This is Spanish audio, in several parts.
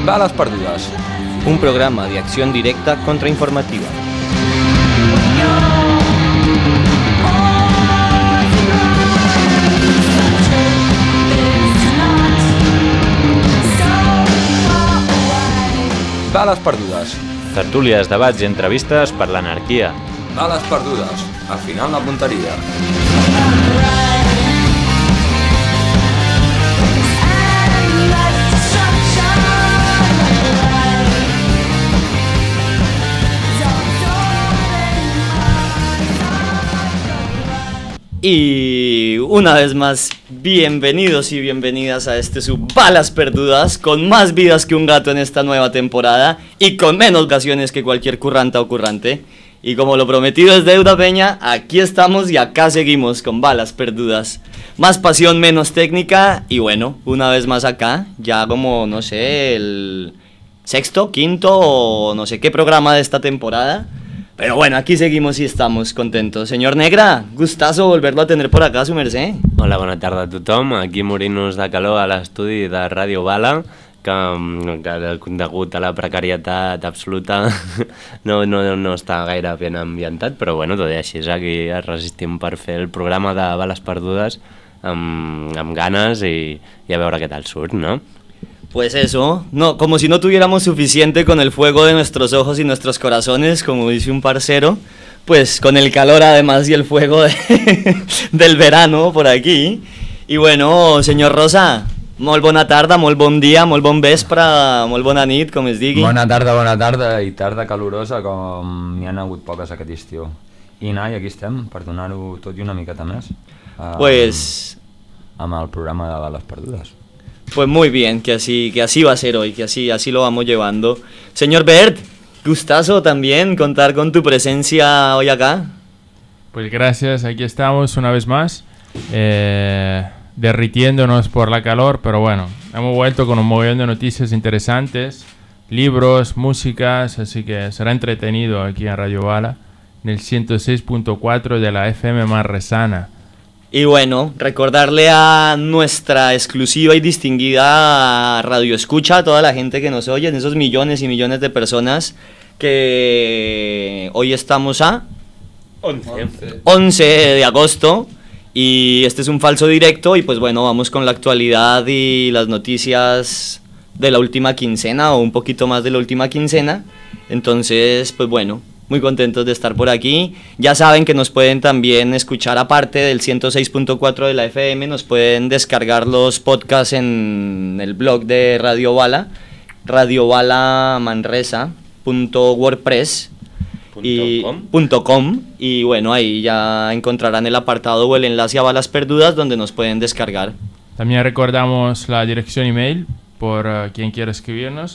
Bales perdudes. Un programa de acción directa contrainformativa. Bales perdudes. Tertúlies, debats i entrevistes per l'anarquia. Bales perdudes. Al final la punteria. Y una vez más, bienvenidos y bienvenidas a este su Balas Perdudas, con más vidas que un gato en esta nueva temporada y con menos ocasiones que cualquier curranta o currante. Y como lo prometido es deuda, peña, aquí estamos y acá seguimos con Balas Perdudas. Más pasión, menos técnica y bueno, una vez más acá, ya como, no sé, el sexto, quinto o no sé qué programa de esta temporada. Pero bueno, aquí seguimos y estamos contentos. Señor Negra, gustazo volverlo a tener por acá, su merced. Hola, bona tarda a tothom. Aquí morint-nos de calor a l'estudi de Ràdio Bala, que degut a la precarietat absoluta no està gaire ben ambientat, però bueno, tot i així aquí es resistim per fer el programa de Bales Perdudes amb ganes i a veure què tal surt, no? Pues eso, no, como si no tuviéramos suficiente con el fuego de nuestros ojos y nuestros corazones, como dice un parcero, pues con el calor además y el fuego del verano por aquí. Y bueno, señor Rosa, molt bona tarda, molt bon dia, molt bon vespre, molt bona nit, com es digui. Bona tarda i tarda calorosa com n'hi ha hagut poques aquest estiu. I Nai, aquí estem per donar-ho tot i una miqueta més pues amb el programa de Bales Perdudes. Pues muy bien, que así va a ser hoy, que así lo vamos llevando. Señor Bert, gustazo también contar con tu presencia hoy acá. Pues gracias, aquí estamos una vez más, derritiéndonos por la calor, pero bueno, hemos vuelto con un montón de noticias interesantes, libros, músicas, así que será entretenido aquí en Radio Bala, en el 106.4 de la FM Manresana. Y bueno, recordarle a nuestra exclusiva y distinguida radio escucha, a toda la gente que nos oye, en esos millones y millones de personas, que hoy estamos a 11 de agosto y este es un falso directo y pues bueno, vamos con la actualidad y las noticias de la última quincena o un poquito más de la última quincena. Entonces, pues bueno, muy contentos de estar por aquí. Ya saben que nos pueden también escuchar aparte del 106.4 de la FM, nos pueden descargar los podcasts en el blog de Radio Bala, radiobalamanresa.wordpress.com y bueno, ahí ya encontrarán el apartado o el enlace a Balas Perdudas donde nos pueden descargar. También recordamos la dirección email por quien quiera escribirnos,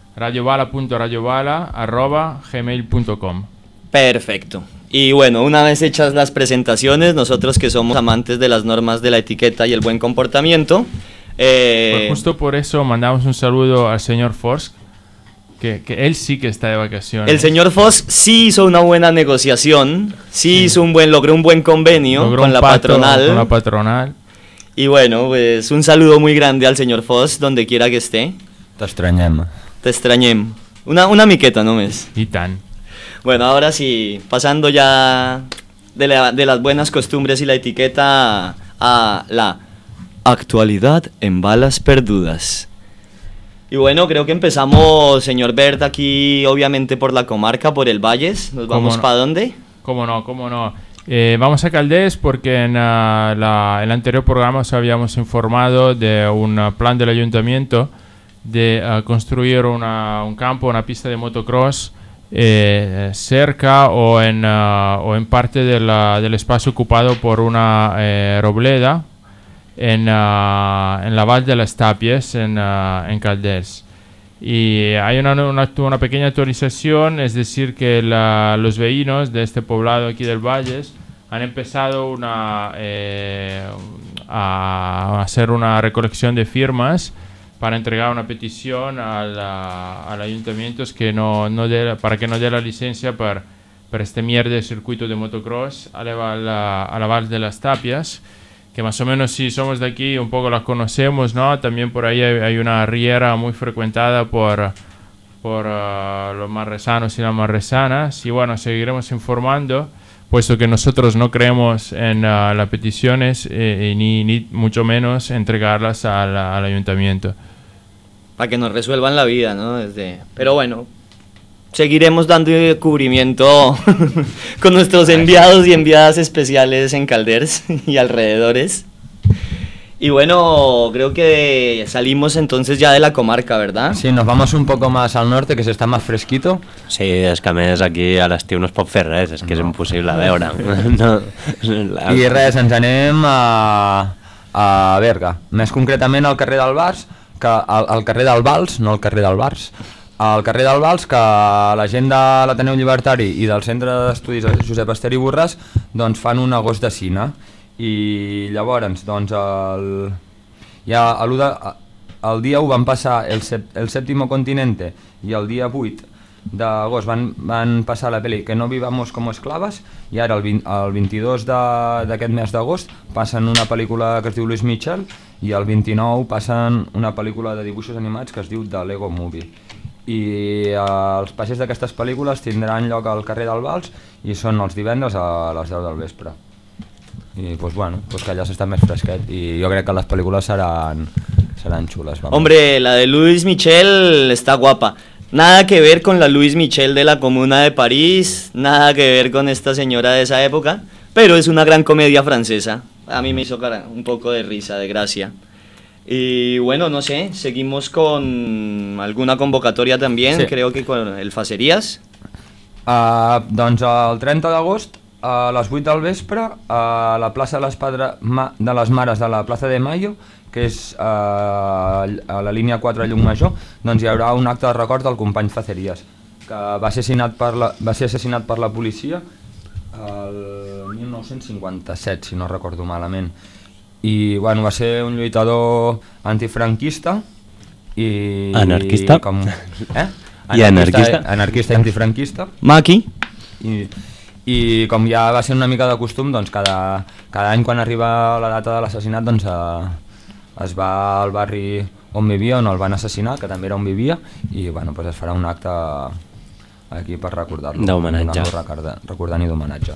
radiobala.radiobala@gmail.com. Perfecto. Y bueno, una vez hechas las presentaciones, nosotros que somos amantes de las normas de la etiqueta y el buen comportamiento, pues justo por eso mandamos un saludo al señor Forsk, que él sí que está de vacaciones. El señor Forsk sí hizo una buena negociación, logró un buen convenio con la patronal. Y bueno, pues un saludo muy grande al señor Forsk, donde quiera que esté. Te extrañé. Una miqueta només. Y tan. Bueno, ahora sí, pasando ya de las buenas costumbres y la etiqueta a la actualidad en Balas Perdudas. Y bueno, creo que empezamos, señor Bert, aquí obviamente por la comarca, por el Valles. ¿Nos vamos para dónde? ¿Cómo no? Vamos a Caldés porque en el anterior programa os habíamos informado de un plan del ayuntamiento de construir un campo, una pista de motocross cerca o en parte del espacio ocupado por una robleda en la Val de las Tapies en Calders. Y hay una pequeña actualización, es decir que los vecinos de este poblado aquí del Valles han empezado a hacer una recolección de firmas para entregar una petición al ayuntamiento para que no dé la licencia para este mierda de circuito de motocross a la Val de las Tapias, que más o menos si somos de aquí un poco las conocemos, ¿no? También por ahí hay una riera muy frecuentada por los marresanos y las marresanas, y bueno, seguiremos informando, puesto que nosotros no creemos en las peticiones ni mucho menos entregarlas al ayuntamiento. Para que nos resuelvan la vida, ¿no? Pero bueno, seguiremos dando cubrimiento con nuestros enviados y enviadas especiales en Calders y alrededores. Y bueno, creo que salimos entonces ya de la comarca, ¿verdad? Sí, nos vamos un poco más al norte, que se está más fresquito. Sí, és que a més aquí a l'estiu no es pot fer res, és que és impossible veure. I res, ens anem a Berga, més concretament al carrer del Bars, al carrer del Vals, no al carrer del Bars, al carrer del Vals, que la gent de l'Ateneu Llibertari i del Centre d'Estudis Josep Ester i Borràs doncs fan un agost de cine. I llavors doncs el dia 1 van passar el Séptimo Continente i el dia 8 d'agost van passar la pel·li Que no vivamos como esclaves, i ara el 22 d'aquest mes d'agost passen una pel·lícula que es diu Luis Michel, i el 29 passen una pel·lícula de dibuixos animats que es diu The Lego Movie. I els passeig d'aquestes pel·lícules tindran lloc al carrer del Vals i són els divendres a les 10 del vespre. Y pues bueno, pues que allá se está más fresquet y yo creo que las películas serán chulas. Vamos. Hombre, la de Luis Michel está guapa. Nada que ver con la Luis Michel de la Comuna de París, nada que ver con esta señora de esa época, pero es una gran comedia francesa. A mí me hizo un poco de risa, de gracia. Y bueno, no sé, seguimos con alguna convocatoria también, sí. Creo que con el Facerías. Doncs el 30 d'agost a les 8 del vespre a la plaça de les Mares de la plaça de Mayo, que és a la línia 4 Llum Major, doncs hi haurà un acte de record del company Facerías, que va ser assassinat per la policia el 1957, si no recordo malament. I bueno, va ser un lluitador antifranquista i... Anarquista? Anarquista i antifranquista. Maqui. I com ja va ser una mica de costum, doncs cada any quan arriba la data de l'assassinat doncs es va al barri on vivia, on el van assassinar, que també era on vivia, i bueno, doncs es farà un acte aquí per recordar-lo. D'homenatge. Recordant i d'homenatge.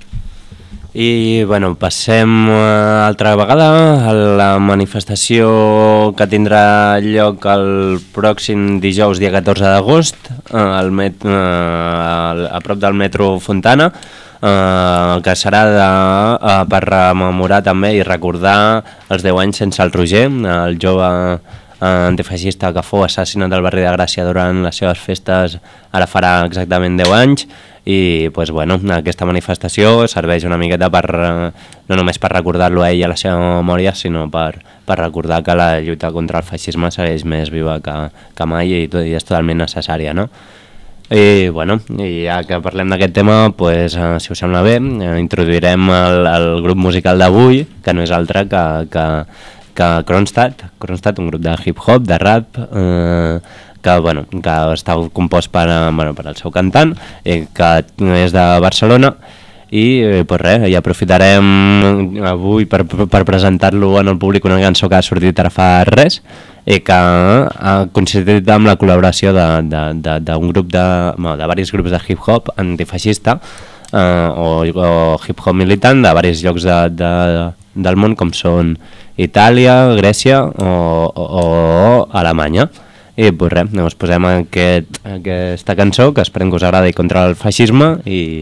I bueno, passem altra vegada a la manifestació que tindrà lloc el pròxim dijous, dia 14 d'agost, a prop del metro Fontana, que serà per rememorar també i recordar els 10 anys sense el Roger, el jove antifeixista que fou assassinat al barri de Gràcia durant les seves festes, ara farà exactament 10 anys. I pues, bueno, aquesta manifestació serveix una miqueta no només per recordar-lo a ell i a la seva memòria, sinó per recordar que la lluita contra el feixisme segueix més viva que mai i és totalment necessària, no? I bueno, ja que parlem d'aquest tema, pues, si us sembla bé, introduirem el grup musical d'avui, que no és altre que Kronstadt, un grup de hip-hop, de rap, que està compost per el seu cantant, que és de Barcelona, i pues res, ja aprofitarem avui per presentar-lo en el públic, una cançó que ha sortit ara fa res, i que ha coincidit amb la col·laboració d'un grup de diversos grups de hip-hop antifeixista o hip-hop militant de diversos llocs del món, com són Itàlia, Grècia o Alemanya. I pues res, us posem aquesta cançó que esperem que us agradi contra el feixisme i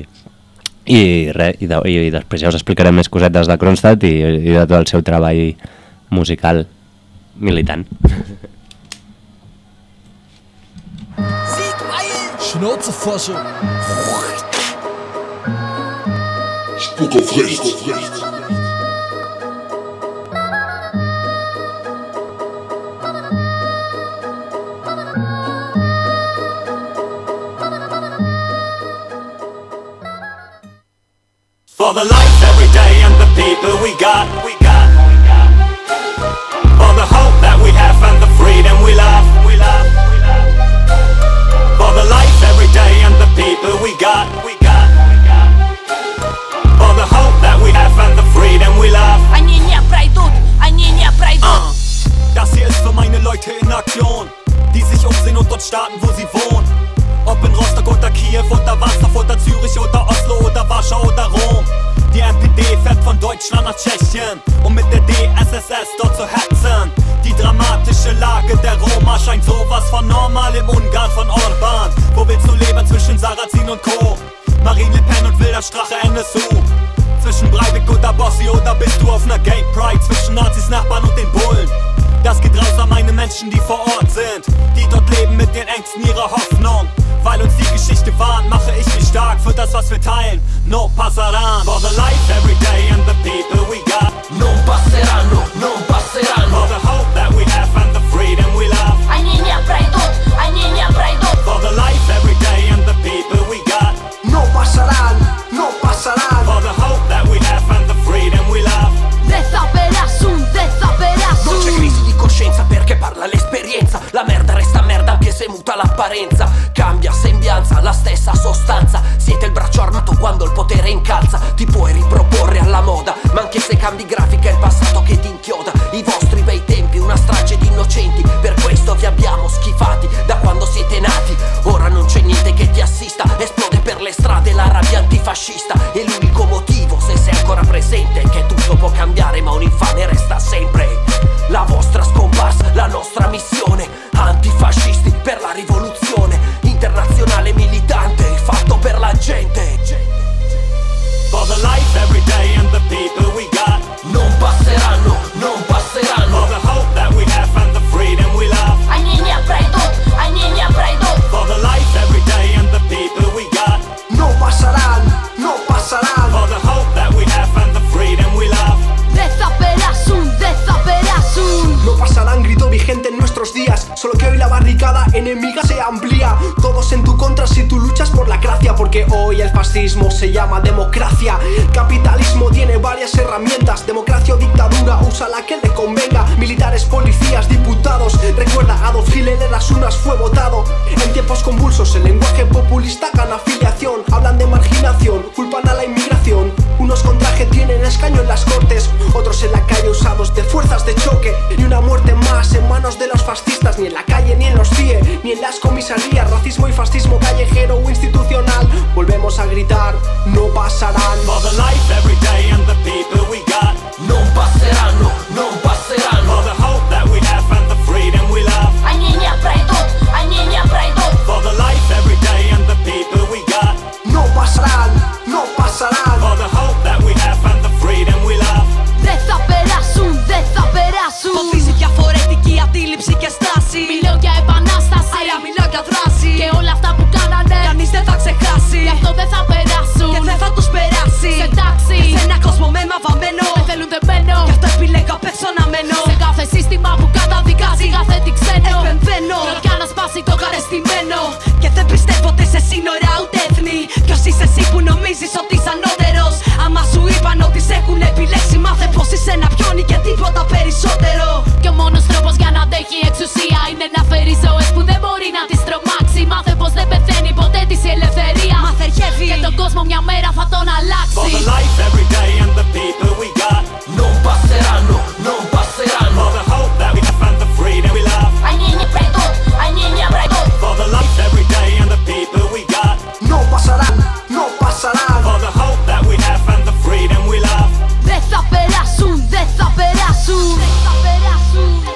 després ja us explicarem més cosetes de Kronstadt i de tot el seu treball musical militant. Schnauze. Spuck auf rechts. For the life every day and the people we got. For the hope that we have and the freedom we love. For the life every day and the people we got. For the hope that we have and the freedom we love. Staaten, wo sie wohnen. Ob in Rostock oder Kiew, unter Wasser, unter Zürich oder Oslo oder Warschau oder Rom. Die NPD fährt von Deutschland nach Tschechien, um mit der DSSS dort zu hetzen. Die dramatische Lage der Roma scheint sowas von normal im Ungarn von Orban. Wo willst du leben zwischen Sarrazin und Co? Marine Le Pen und wilder Strache NSU. Zwischen Breivik oder Bossi oder bist du auf ner Gay Pride? Zwischen Nazis, Nachbarn und den Bullen. Das geht raus an meine Menschen, die vor Ort sind, die dort leben mit den Ängsten ihrer Hoffnung. Weil uns die Geschichte warnt, mache ich mich stark für das, was wir teilen. No passaran. For the life every day and the people we got. Non passeranno, non passeranno. For the hope that we have and the freedom we love. Они не пройдут, они не пройдут. For the life every day and the people we got. No passaran, no passaran. For the hope that we have and the freedom we love. Desaperasun, desaperasun. Non c'è crisi di coscienza perché parla l'esperienza. La merda resta merda anche se muta l'apparenza. Cambia sembianza, la stessa sostanza. Siete il braccio armato quando il potere incalza. Ti puoi riproporre alla moda, ma anche se cambi grafica è il passato che ti inchioda. I vostri bei tempi, una strage di innocenti. Per questo vi abbiamo schifati da quando siete nati. Ora non c'è niente che ti assista. Esplode per le strade la rabbia antifascista. E l'unico motivo, se sei ancora presente, è che tutto può cambiare ma un infame resta sempre. La vostra scomparsa, la nostra missione. Antifascisti per la rivoluzione. Internazionale militante, fatto per la gente. For the life every day and the people we got. Non passeranno, non passeranno. For the hope that we have and the freedom we love. Они не пройдут, они не пройдут. For the life every day and the people we got. No passaran, no passaran. For the hope that we have and the freedom we love. Desaperasun, desaperasun. No pasarán, grito vigente en nuestros días. Solo que hoy la barricada enemiga se amplía. Todos en tu contra si tú luchas por la gracia. Porque hoy el fascismo se llama democracia. Capitalismo tiene varias herramientas. Democracia o dictadura, usa la que le convenga. Militares, policías, diputados. Recuerda, Adolf Hitler en las urnas fue votado. En tiempos convulsos el lenguaje populista gana afiliación. Hablan de marginación, culpan a la inmigración. Unos con traje tienen escaño en las cortes, otros en la calle usados de fuerzas de choque. Ni una muerte más en manos de los fascistas. Ni en la calle, ni en los CIE, ni en las comisarías. Racismo y fascismo callejero o institucional. Volvemos a gritar, no pasarán. For the life every day and the people we got. Non passeranno, non passeranno. For the hope that we have and the freedom we love. Они не пройдут, они не пройдут. For the life every day and the people we got. No pasarán, no pasarán. For the hope that we have and the freedom we love. Desaperasun, desaperasun. Φωτίζει διαφορετική αντίληψη και στάση. Μιλώ για επανάσταση, άρα μιλώ για δράση. Και όλα αυτά που κάνανε κανείς δεν θα ξεχάσει. Γι' αυτό δεν θα περάσουν και δεν θα τους περάσει. Σε τάξη, σε ένα κόσμο με μαβαμένο. με θέλουν δεμένο. Γι' αυτό επιλέγω απ' έξω να μένω. Σε κάθε σύστημα που καταδικάζει κάθε τι ξένο. Επεμβαίνω για να σπάσει το καρεστημένο. Και δεν πιστεύω ότι σε σύνορα ούτε έθνη. Ποιος είσαι εσύ που νομίζεις ότι είσαι ανώτερος? Άμα σου είπαν ότι σε έχουν επιλέξει, μάθε πως είσαι ένα πιόνι και τίποτα περισσότερο. Και ο μόνος τρόπος για να αντέχει εξουσία είναι να φέρει ζωές που δεν μπορεί να τις τρομάξει. Μάθε πως δεν πεθαίνει ποτέ της η ελευθερία. Μάθε χεύει και τον κόσμο μια μέρα θα τον αλλάξει. For the life every day and the people we got. Non passeranno, non passeranno. For the hope that we have and the freedom we love. Они не пройдут, они не пройдут. For the life every day and the people we got. No pasarán, no pasarán. For the hope that we have and the freedom we love. Desaperasun, desaperasun. Desaperasun, desaperasun.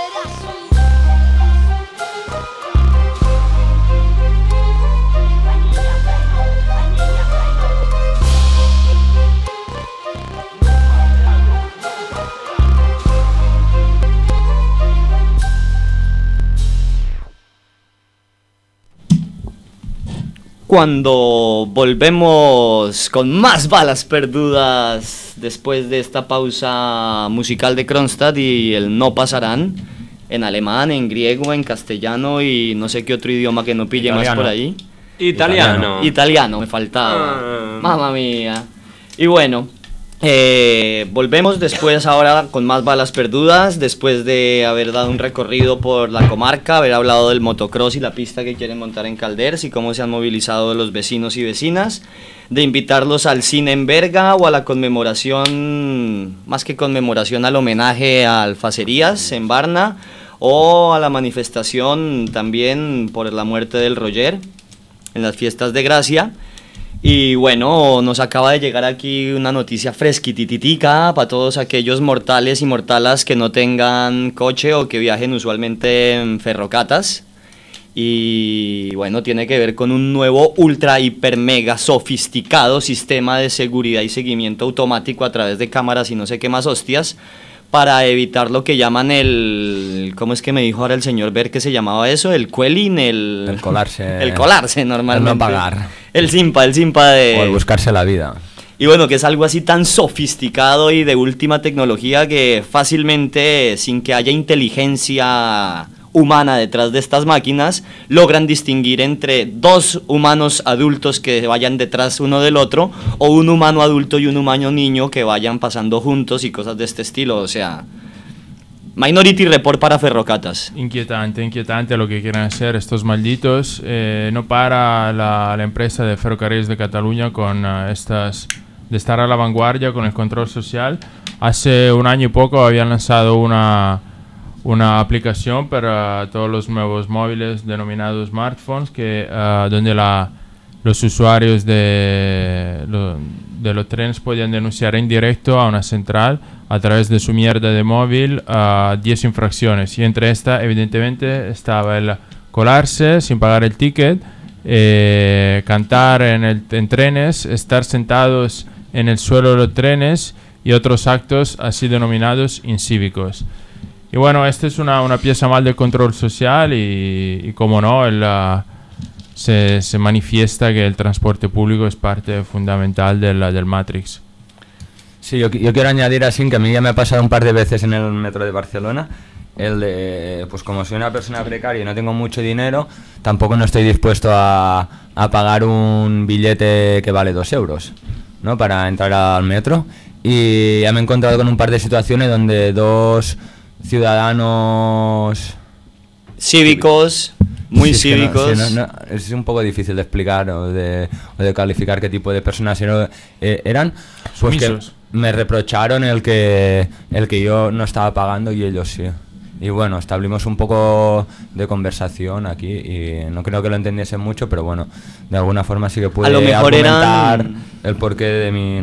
Cuando volvemos con más balas perdudas después de esta pausa musical de Kronstadt y el No Pasarán, en alemán, en griego, en castellano y no sé qué otro idioma que no pille Italiano. más por ahí. Italiano. Italiano, me faltaba. Mamma mía. Y bueno, volvemos después ahora con más balas perdudas, después de haber dado un recorrido por la comarca, haber hablado del motocross y la pista que quieren montar en Calders y cómo se han movilizado los vecinos y vecinas, de invitarlos al cine en Berga o a la conmemoración, más que conmemoración, al homenaje a Alfacerías en Varna, o a la manifestación también por la muerte del Roger en las fiestas de Gracia. Y bueno, nos acaba de llegar aquí una noticia fresquitititica para todos aquellos mortales y mortalas que no tengan coche o que viajen usualmente en ferrocatas. Y bueno, tiene que ver con un nuevo ultra hiper mega sofisticado sistema de seguridad y seguimiento automático a través de cámaras y no sé qué más hostias para evitar lo que llaman el... ¿Cómo es que me dijo ahora el señor Ver que se llamaba eso? El quelling, el colarse. El colarse normalmente. El no pagar. El simpa de... O el buscarse la vida. Y bueno, que es algo así tan sofisticado y de última tecnología que fácilmente, sin que haya inteligencia humana detrás de estas máquinas, logran distinguir entre dos humanos adultos que vayan detrás uno del otro, o un humano adulto y un humano niño que vayan pasando juntos y cosas de este estilo. O sea, Minority Report para ferrocatas. Inquietante lo que quieren hacer estos malditos. No para la empresa de Ferrocarriles de Cataluña con de estar a la vanguardia con el control social. Hace un año y poco habían lanzado una aplicación para todos los nuevos móviles denominados smartphones donde los usuarios de los trenes podían denunciar en directo a una central a través de su mierda de móvil 10 infracciones, y entre esta evidentemente estaba el colarse sin pagar el ticket, cantar en trenes, estar sentados en el suelo de los trenes y otros actos así denominados incívicos. Y bueno, esta es una pieza más del control social y como no, se manifiesta que el transporte público es parte fundamental del Matrix. Sí, yo quiero añadir así que a mí ya me ha pasado un par de veces en el metro de Barcelona, el de, pues como soy una persona precaria y no tengo mucho dinero, tampoco no estoy dispuesto a pagar un billete que vale 2 euros, ¿no?, para entrar al metro. Y ya me he encontrado con un par de situaciones donde dos ciudadanos cívicos, muy cívicos. Es un poco difícil de explicar o de calificar qué tipo de personas eran, pues que me reprocharon el que yo no estaba pagando y ellos sí. Y bueno, establecimos un poco de conversación aquí y no creo que lo entendiesen mucho, pero bueno, de alguna forma sí que pude argumentar el porqué de mí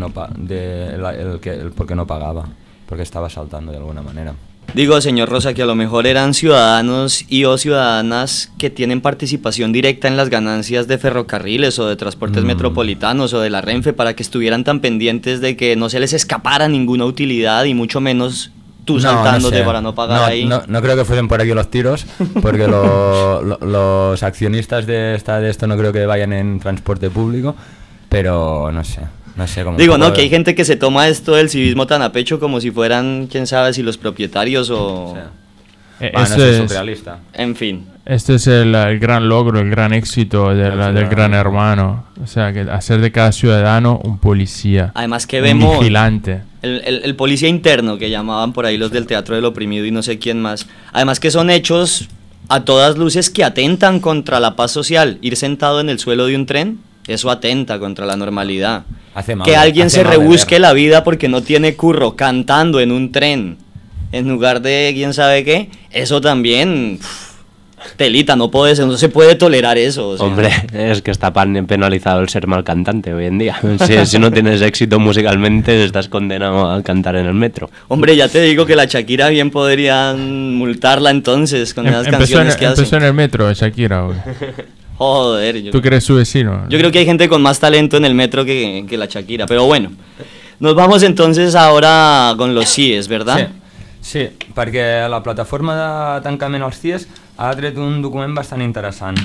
el por qué no pagaba, porque estaba saltando de alguna manera. Digo, señor Rosa, que a lo mejor eran ciudadanos y o ciudadanas que tienen participación directa en las ganancias de ferrocarriles o de transportes metropolitanos o de la Renfe, para que estuvieran tan pendientes de que no se les escapara ninguna utilidad y mucho menos tú saltándote para no pagar ahí. No creo que fuesen por aquí los tiros, porque los accionistas de esto no creo que vayan en transporte público, pero no sé. Digo, no, que hay gente que se toma esto del civismo tan a pecho como si fueran, quién sabe, si los propietarios o... Esto es surrealista. En fin. Este es el gran logro, el gran éxito del Gran Hermano. O sea, que hacer de cada ciudadano un policía. Además que vemos... Un vigilante. El policía interno que llamaban por ahí los del Teatro del Oprimido y no sé quién más. Además que son hechos a todas luces que atentan contra la paz social. Ir sentado en el suelo de un tren, eso atenta contra la normalidad. Que alguien se rebusque la vida porque no tiene curro cantando en un tren en lugar de quién sabe qué, eso también telita, no se puede tolerar eso. O sea. Hombre, es que está penalizado el ser mal cantante hoy en día. Si no tienes éxito musicalmente, estás condenado a cantar en el metro. Hombre, ya te digo que la Shakira bien podrían multarla entonces con esas canciones que hace. Empezó en el metro, Shakira, güey. Joder. ¿Tú que eres su vecino? Yo creo que hay gente con más talento en el metro que la Shakira, pero bueno. Nos vamos entonces ahora con los CIEs, ¿verdad? Sí, perquè la plataforma de tancament als CIEs ha tret un document bastant interessant.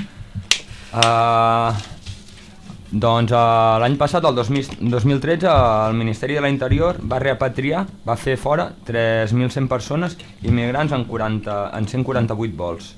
Doncs l'any passat, el 2013, el Ministeri de l'Interior va repatriar, va fer fora 3.100 persones immigrants en 148 vols.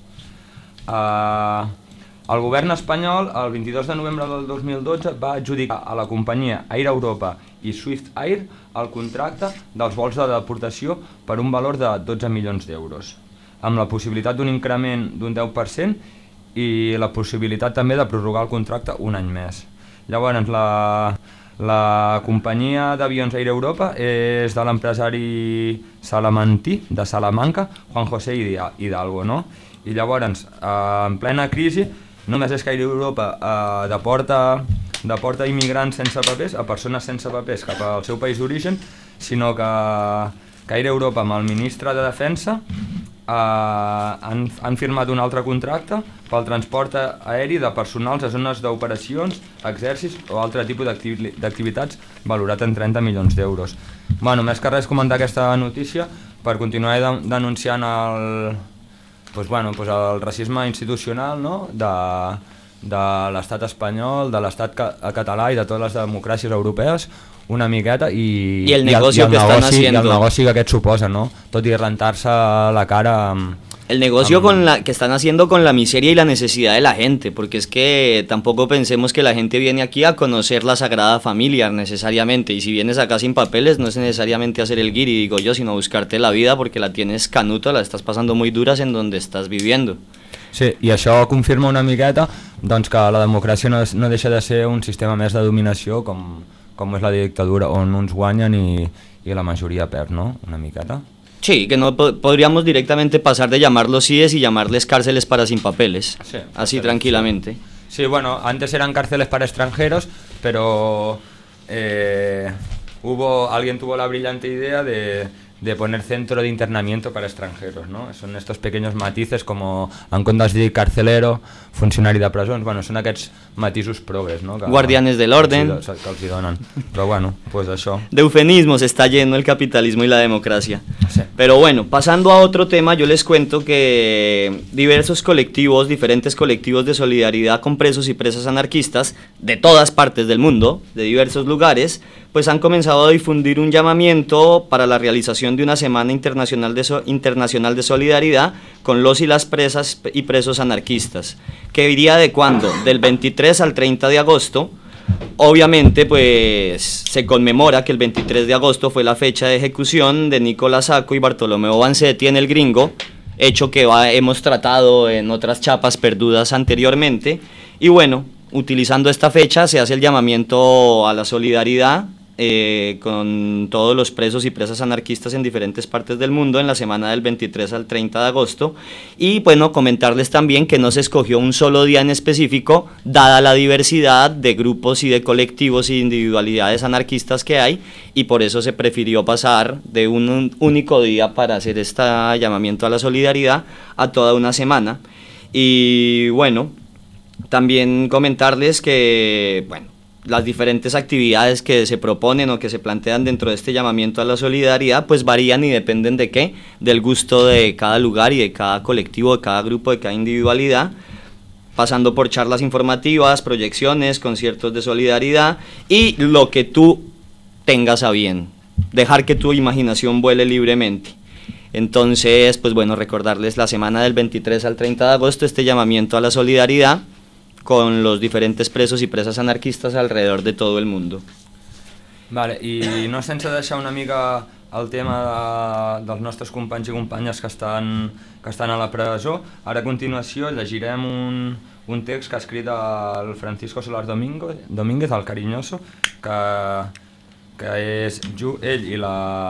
El govern espanyol, el 22 de novembre del 2012, va adjudicar a la companyia Air Europa i Swift Air el contracte dels vols de deportació per un valor de 12 milions d'euros, amb la possibilitat d'un increment d'un 10% i la possibilitat també de prorrogar el contracte un any més. Llavors, La companyia d'avions Air Europa és de l'empresari salamantí de Salamanca, Juan José Hidalgo, no? I llavors, en plena crisi, només és que Air Europa deporta immigrants sense papers a persones sense papers cap al seu país d'origen, sinó que Air Europa amb el ministre de Defensa han firmat un altre contracte pel transport aeri de personals a zones d'operacions, exèrcits o altre tipus d'activitats valorat en 30 milions d'euros. Bueno, més que res comentar aquesta notícia per continuar denunciant el racisme institucional, no? de l'estat espanyol, de l'estat català i de totes les democràcies europees una miqueta i el negoci que están haciendo. I el negoci que aquest suposa, no? Tot i rentar-se la cara el negocio que están haciendo con la miseria y la necesidad de la gente, porque es que tampoco pensemos que la gente viene aquí a conocer la Sagrada Familia necesariamente, y si vienes acá sin papeles no es necesariamente hacer el guiri, digo yo, sino buscarte la vida porque la tienes canuta, la estás pasando muy duras en donde estás viviendo. Sí, i això confirma una miqueta doncs, que la democràcia no deixa de ser un sistema més de dominació com és la dictadura, on uns guanyen i la majoria perd, ¿no? Una miqueta. Sí, que no podríamos directamente pasar de llamarlos CIEs y llamarles cárceles para sin papeles, sí, así tranquilamente. Sí, bueno, antes eran cárceles para extranjeros, pero alguien tuvo la brillante idea de poner centro de internamiento para extranjeros, ¿no? Son estos pequeños matices como en comptes de dir carcelero, funcionari de presons, bueno, són aquests matisos progres, ¿no? Guardianes del orden. Que els hi donen, però bueno, pues això. De eufemismos está lleno el capitalismo y la democracia. Sí. Pero bueno, pasando a otro tema, yo les cuento que diferentes colectivos de solidaridad con presos y presas anarquistas de todas partes del mundo, de diversos lugares, pues han comenzado a difundir un llamamiento para la realización de una Semana Internacional de Solidaridad con los y las presas y presos anarquistas, que iría de cuándo, del 23 al 30 de agosto. Obviamente pues se conmemora que el 23 de agosto fue la fecha de ejecución de Nicolás Sacco y Bartolomeo Vanzetti en El Gringo, hecho que hemos tratado en otras chapas perdudas anteriormente, y bueno, utilizando esta fecha se hace el llamamiento a la solidaridad con todos los presos y presas anarquistas en diferentes partes del mundo en la semana del 23 al 30 de agosto, y bueno, comentarles también que no se escogió un solo día en específico dada la diversidad de grupos y de colectivos y individualidades anarquistas que hay, y por eso se prefirió pasar de un único día para hacer este llamamiento a la solidaridad a toda una semana. Y bueno, también comentarles que bueno, las diferentes actividades que se proponen o que se plantean dentro de este llamamiento a la solidaridad pues varían y dependen de qué, del gusto de cada lugar y de cada colectivo, de cada grupo, de cada individualidad, pasando por charlas informativas, proyecciones, conciertos de solidaridad y lo que tú tengas a bien, dejar que tu imaginación vuele libremente. Entonces, pues bueno, recordarles la semana del 23 al 30 de agosto, este llamamiento a la solidaridad con los diferentes presos y presas anarquistas alrededor de todo el mundo. Vale, i no sense deixar una mica el tema dels nostres companys i companyes que estan a la presó, ara a continuació llegirem un text que ha escrit el Francisco Solar Domínguez, el Cariñoso, que és ell i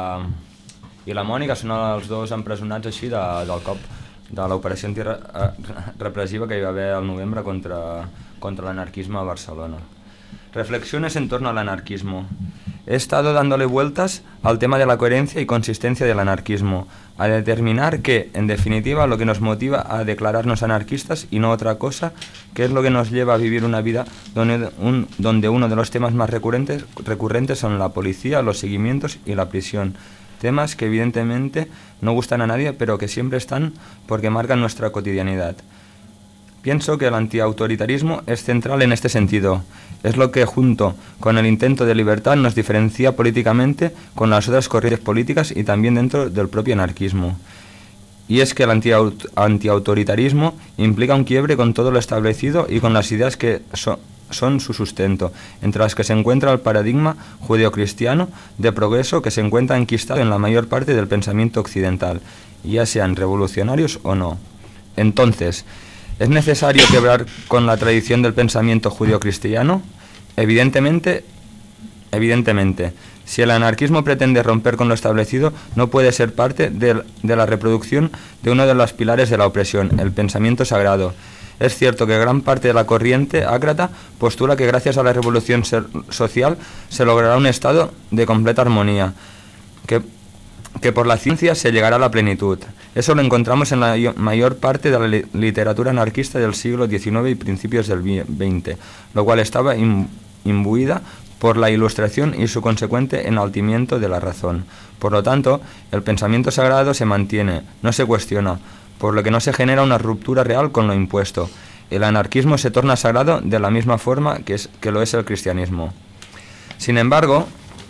la Mònica, són els dos empresonats així del cop de l'operació antirepresiva que hi va haver al novembre contra l'anarquismo a Barcelona. Reflexiones en torno al anarquismo. He estado dándole vueltas al tema de la coherencia y consistencia del anarquismo, a determinar que, en definitiva, lo que nos motiva a declararnos anarquistas y no otra cosa, que es lo que nos lleva a vivir una vida donde uno de los temas más recurrentes son la policía, los seguimientos y la prisión. Temas que evidentemente no gustan a nadie, pero que siempre están porque marcan nuestra cotidianidad. Pienso que el antiautoritarismo es central en este sentido. Es lo que, junto con el intento de libertad, nos diferencia políticamente con las otras corrientes políticas y también dentro del propio anarquismo. Y es que el antiautoritarismo implica un quiebre con todo lo establecido y con las ideas que son su sustento, entre las que se encuentra el paradigma judeocristiano de progreso que se encuentra enquistado en la mayor parte del pensamiento occidental, ya sean revolucionarios o no. Entonces, ¿es necesario quebrar con la tradición del pensamiento judeocristiano? Evidentemente evidentemente. Si el anarquismo pretende romper con lo establecido, no puede ser parte de la reproducción de uno de los pilares de la opresión, el pensamiento sagrado. Es cierto que gran parte de la corriente ácrata postula que gracias a la revolución social se logrará un estado de completa armonía, que por la ciencia se llegará a la plenitud. Eso lo encontramos en la mayor parte de la literatura anarquista del siglo XIX y principios del XX, lo cual estaba imbuida por la Ilustración y su consecuente enaltimiento de la razón. Por lo tanto, el pensamiento sagrado se mantiene, no se cuestiona, por lo que no se genera una ruptura real con lo impuesto. El anarquismo se torna sagrado de la misma forma que lo es el cristianismo. Sin embargo,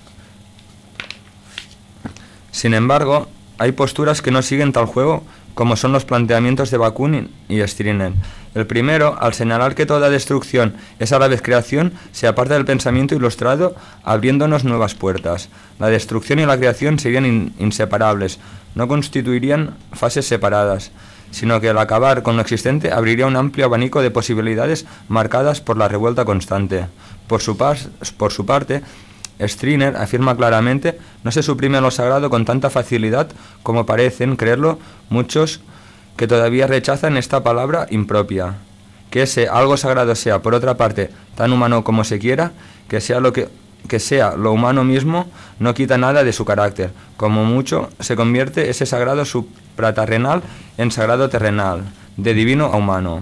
hay posturas que no siguen tal juego como son los planteamientos de Bakunin y Stirner. El primero, al señalar que toda destrucción es a la vez creación, se aparta del pensamiento ilustrado, abriéndonos nuevas puertas. La destrucción y la creación serían inseparables, no constituirían fases separadas, sino que el acabar con lo existente abriría un amplio abanico de posibilidades marcadas por la revuelta constante. Por su parte, Stirner afirma claramente: no se suprime lo sagrado con tanta facilidad como parecen creerlo muchos que todavía rechazan esta palabra impropia. Que ese algo sagrado sea, por otra parte, tan humano como se quiera, que sea lo humano mismo, no quita nada de su carácter. Como mucho se convierte ese sagrado supraterrenal en sagrado terrenal, de divino a humano.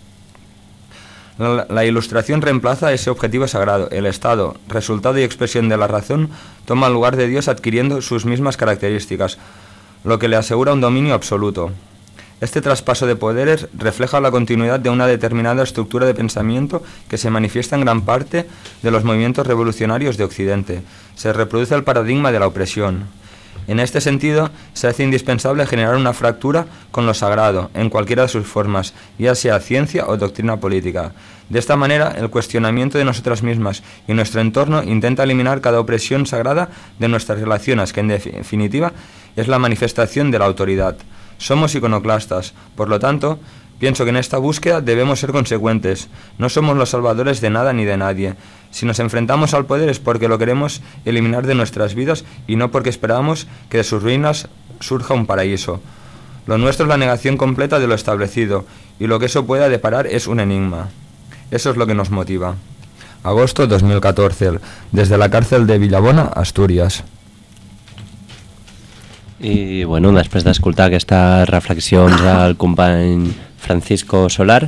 La Ilustración reemplaza ese objetivo sagrado. El Estado, resultado y expresión de la razón, toma el lugar de Dios adquiriendo sus mismas características, lo que le asegura un dominio absoluto. Este traspaso de poderes refleja la continuidad de una determinada estructura de pensamiento que se manifiesta en gran parte de los movimientos revolucionarios de Occidente. Se reproduce el paradigma de la opresión. En este sentido, se hace indispensable generar una fractura con lo sagrado, en cualquiera de sus formas, ya sea ciencia o doctrina política. De esta manera, el cuestionamiento de nosotras mismas y nuestro entorno intenta eliminar cada opresión sagrada de nuestras relaciones, que en definitiva es la manifestación de la autoridad. Somos iconoclastas, por lo tanto, pienso que en esta búsqueda debemos ser consecuentes. No somos los salvadores de nada ni de nadie. Si nos enfrentamos al poder es porque lo queremos eliminar de nuestras vidas y no porque esperamos que de sus ruinas surja un paraíso. Lo nuestro es la negación completa de lo establecido, y lo que eso pueda deparar es un enigma. Eso es lo que nos motiva. Agosto 2014, desde la cárcel de Villabona, Asturias. I bueno, després d'escoltar aquestes reflexions al company Francisco Solar,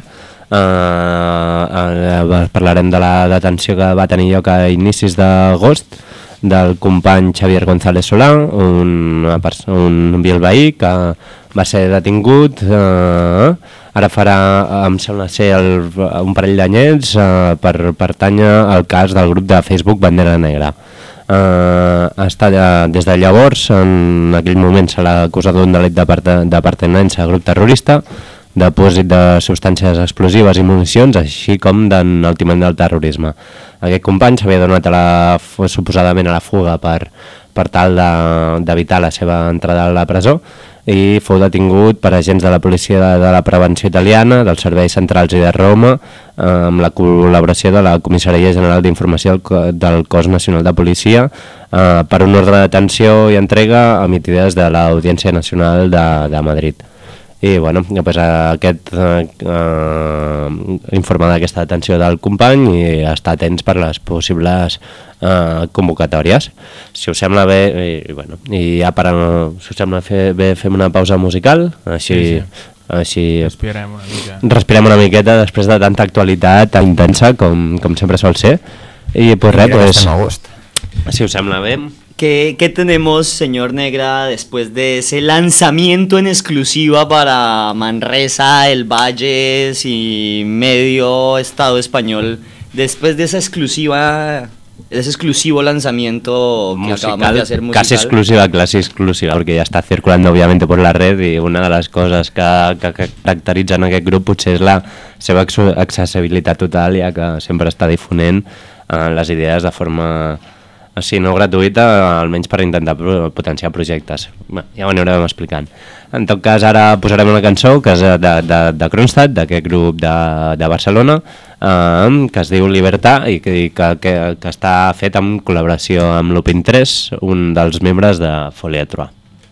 parlarem de la detenció que va tenir lloc a inicis d'agost del company Xavier González Solà, un bilbaí que va ser detingut ara farà, em sembla ser un parell d'anyets, per pertànyer al cas del grup de Facebook Bandera Negra. Des de llavors, en aquell moment se l'ha acusat d'un delit de pertinença a grup terrorista, depòsit de substàncies explosives i municions, així com d'enaltiment del terrorisme. Aquest company s'havia donat suposadament a la fuga per tal d'evitar la seva entrada a la presó i fou detingut per agents de la policia de la prevenció italiana, dels serveis centrals i de Roma, amb la col·laboració de la Comissaria General d'Informació del Cos Nacional de Policia, per un ordre de detenció i entrega emitides de l'Audiència Nacional de Madrid. I bueno, pues, aquest informe d'aquesta detenció del company i estar atents per les possibles convocatòries. Si us sembla bé, bueno, i ja si us sembla bé, fem una pausa musical, així respirem una miqueta després de tanta actualitat tan intensa com sempre sol ser. I pues res, pues, si os sembla bé. ¿Qué tenemos, señor Negra, después de ese lanzamiento en exclusiva para Manresa, El Valles y medio Estado español? Después de esa exclusiva, ese exclusivo lanzamiento que acabamos de hacer musical. Casi exclusiva, porque ya está circulando obviamente por la red y una de las cosas que caracteritzen aquest grup potser és la seva accessibilitat total, ja que sempre està difonent les idees de forma així no gratuïta, almenys per intentar potenciar projectes. Bé, ja ho anirem explicant. En tot cas, ara posarem una cançó que és de Kronstadt, d'aquest grup de Barcelona, que es diu Libertà i que està fet en col·laboració amb Lupin 3, un dels membres de Folie à Trois.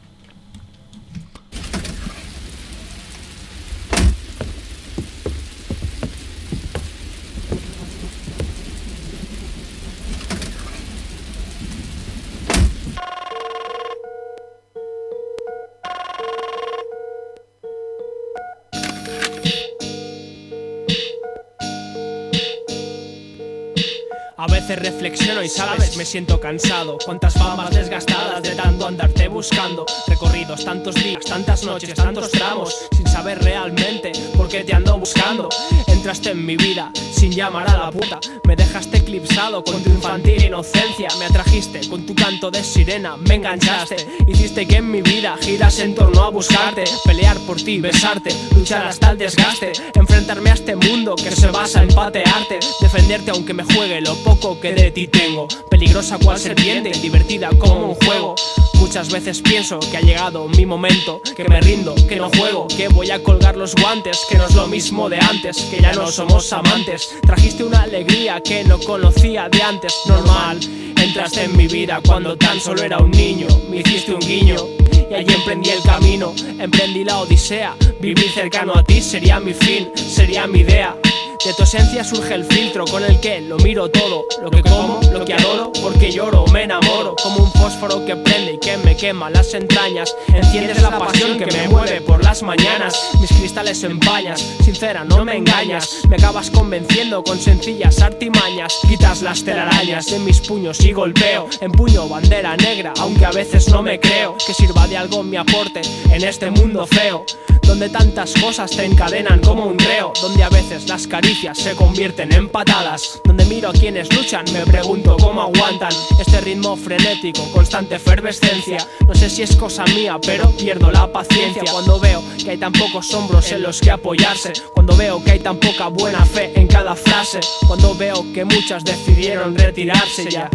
A veces reflexiono y sabes, me siento cansado. Cuántas bambas desgastadas de tanto andarte buscando. Recorridos tantos días, tantas noches, tantos tramos, sin saber realmente por qué te ando buscando. Entraste en mi vida sin llamar a la puta. Me dejaste eclipsado con tu infantil inocencia. Me atrajiste con tu canto de sirena, me enganchaste. Hiciste que en mi vida girase en torno a buscarte. Pelear por ti, besarte, luchar hasta el desgaste. Enfrentarme a este mundo que se basa en patearte. Defenderte aunque me juegue lo poco que de ti tengo. Peligrosa cual serpiente, divertida como un juego. Muchas veces pienso que ha llegado mi momento, que me rindo, que no juego, que voy a colgar los guantes, que no es lo mismo de antes, que ya no somos amantes. Trajiste una alegría que no conocía de antes, normal. Entraste en mi vida cuando tan solo era un niño, me hiciste un guiño y allí emprendí el camino, emprendí la odisea. Vivir cercano a ti sería mi fin, sería mi idea. De tu esencia surge el filtro con el que lo miro todo. Lo que como, lo que adoro, porque lloro, me enamoro. Como un fósforo que prende y que me quema las entrañas. Enciendes la pasión que me mueve por las mañanas. Mis cristales empañas, sincera, no me engañas. Me acabas convenciendo con sencillas artimañas. Quitas las telarañas de mis puños y golpeo. Empuño bandera negra, aunque a veces no me creo que sirva de algo mi aporte en este mundo feo, donde tantas cosas te encadenan como un reo, donde a veces las caricias se convierten en patadas, donde miro a quienes luchan, me pregunto cómo aguantan este ritmo frenético, constante efervescencia. No sé si es cosa mía, pero pierdo la paciencia cuando veo que hay tan pocos hombros en los que apoyarse, cuando veo que hay tan poca buena fe en cada frase, cuando veo que muchas decidieron retirarse ya.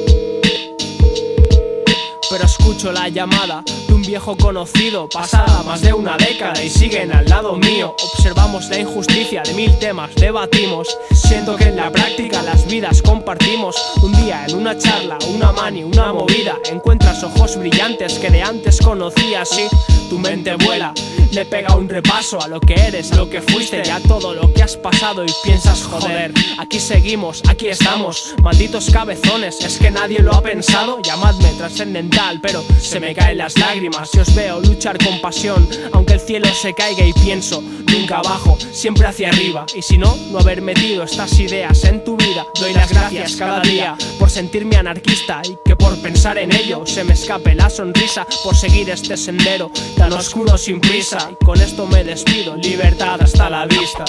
Pero escucho la llamada de un viejo conocido, pasada más de una década y siguen al lado mío. Observamos la injusticia de 1000 temas, debatimos. Siento que en la práctica las vidas compartimos. Un día en una charla, una mani, una movida, encuentras ojos brillantes que de antes conocías y tu mente vuela. Le pega un repaso a lo que eres, a lo que fuiste y a todo lo que has pasado y piensas, joder, aquí seguimos, aquí estamos. Malditos cabezones, es que nadie lo ha pensado. Llamadme trascendental, pero se me caen las lágrimas si os veo luchar con pasión. Aunque el cielo se caiga y pienso, nunca abajo, siempre hacia arriba. Y si no, no haber metido estas ideas en tu vida. Doy las gracias cada día por sentirme anarquista y que por pensar en ello se me escape la sonrisa, por seguir este sendero tan oscuro sin prisa. Y con esto me despido, libertad, hasta la vista.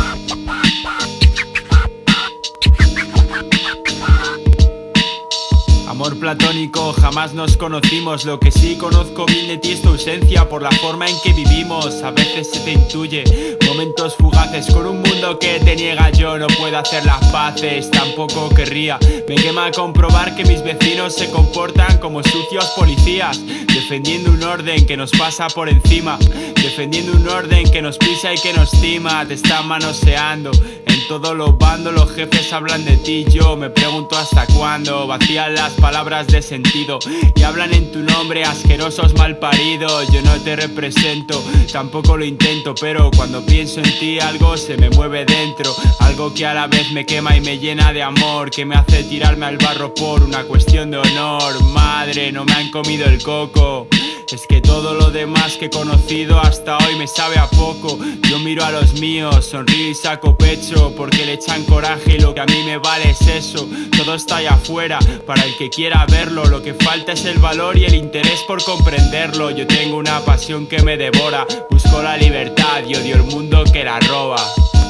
Amor platónico, jamás nos conocimos. Lo que sí conozco bien de ti es tu ausencia, por la forma en que vivimos. A veces se te intuye momentos fugaces con un mundo que te niega. Yo no puedo hacer las paces, tampoco querría. Me quema comprobar que mis vecinos se comportan como sucios policías, defendiendo un orden que nos pasa por encima, defendiendo un orden que nos pisa y que nos tima. Te están manoseando en todos los bandos, los jefes hablan de ti. Yo me pregunto hasta cuándo vacían las palabras de sentido y hablan en tu nombre, asquerosos malparidos. Yo no te represento, tampoco lo intento, pero cuando pienso en ti algo se me mueve dentro, algo que a la vez me quema y me llena de amor, que me hace tirarme al barro por una cuestión de honor. Madre, no me han comido el coco, es que todo lo demás que he conocido hasta hoy me sabe a poco. Yo miro a los míos, sonrío y saco pecho, porque le echan coraje y lo que a mí me vale es eso. Todo está allá afuera, para el que quiera verlo. Lo que falta es el valor y el interés por comprenderlo. Yo tengo una pasión que me devora, busco la libertad y odio el mundo que la roba.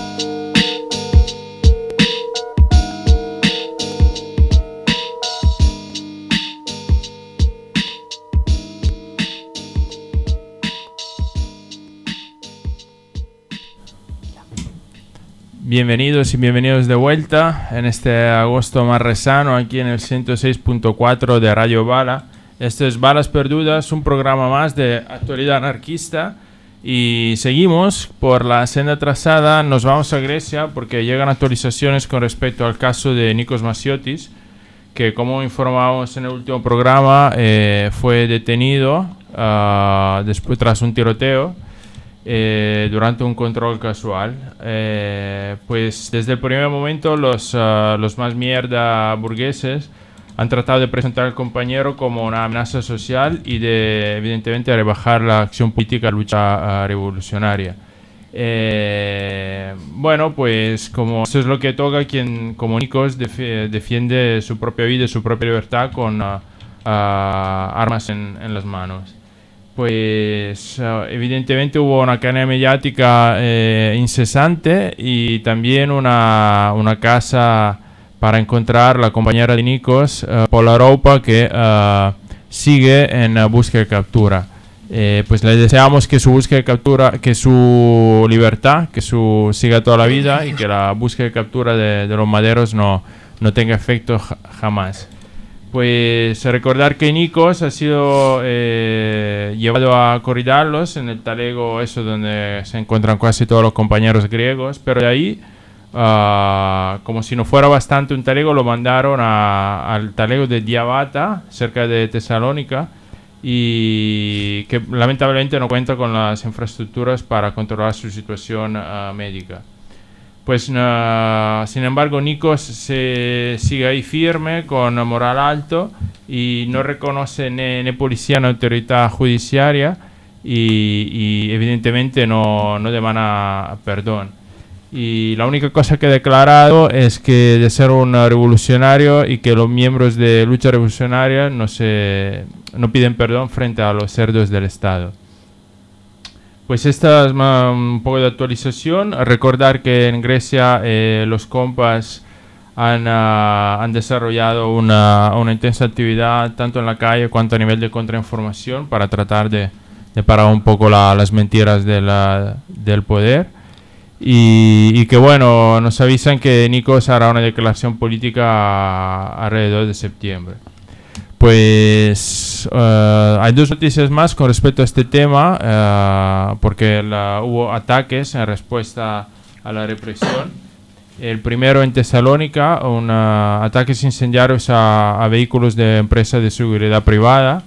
Bienvenidos y bienvenidos de vuelta en este agosto marresano aquí en el 106.4 de Radio Bala. Esto es Balas Perdudas, un programa más de actualidad anarquista Y seguimos por la senda trazada, nos vamos a Grecia porque llegan actualizaciones con respecto al caso de Nikos Masiotis, que como informamos en el último programa fue detenido después tras un tiroteo durante un control casual. Pues desde el primer momento los más mierda burgueses han tratado de presentar al compañero como una amenaza social y de, evidentemente, rebajar la acción política, la lucha revolucionaria. Bueno, pues como eso es lo que toca, quien como Nikos defiende su propia vida y su propia libertad con armas en las manos. Pues evidentemente hubo una cadena mediática incesante y también una casa para encontrar la compañera de Nikos, Polaropa, que sigue en búsqueda de captura. Pues le deseamos que su búsqueda de captura, que su libertad, que siga toda la vida y que la búsqueda de captura de los maderos no tenga efecto jamás. Pues recordar que Nikos ha sido llevado a Korydallos, en el talego eso donde se encuentran casi todos los compañeros griegos, pero de ahí, como si no fuera bastante un talego, lo mandaron al talego de Diabata, cerca de Tesalónica, y que lamentablemente no cuenta con las infraestructuras para controlar su situación médica. Pues sin embargo Nikos sigue ahí firme, con moral alto, y no reconoce ni policía ni autoridad judiciaria, y evidentemente no demanda perdón. Y la única cosa que ha declarado es que de ser un revolucionario y que los miembros de lucha revolucionaria no piden perdón frente a los cerdos del Estado. Pues esta es un poco de actualización. Recordar que en Grecia los compas han desarrollado una intensa actividad tanto en la calle cuanto a nivel de contrainformación para tratar de parar un poco las mentiras del poder. Y que bueno, nos avisan que Nikos hará una declaración política alrededor de septiembre. Pues hay dos noticias más con respecto a este tema, porque hubo ataques en respuesta a la represión. El primero en Tesalónica, ataques incendiarios a vehículos de empresas de seguridad privada,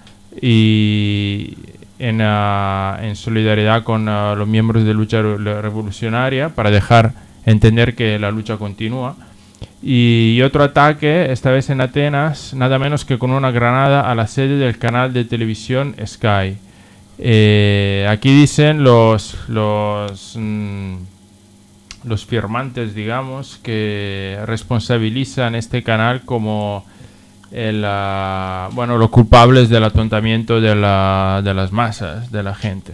y en solidaridad con los miembros de lucha revolucionaria, para dejar entender que la lucha continúa. Y otro ataque, esta vez en Atenas, nada menos que con una granada a la sede del canal de televisión Sky. Aquí dicen los firmantes, digamos, que responsabilizan este canal como los culpables del atontamiento de las masas, de la gente.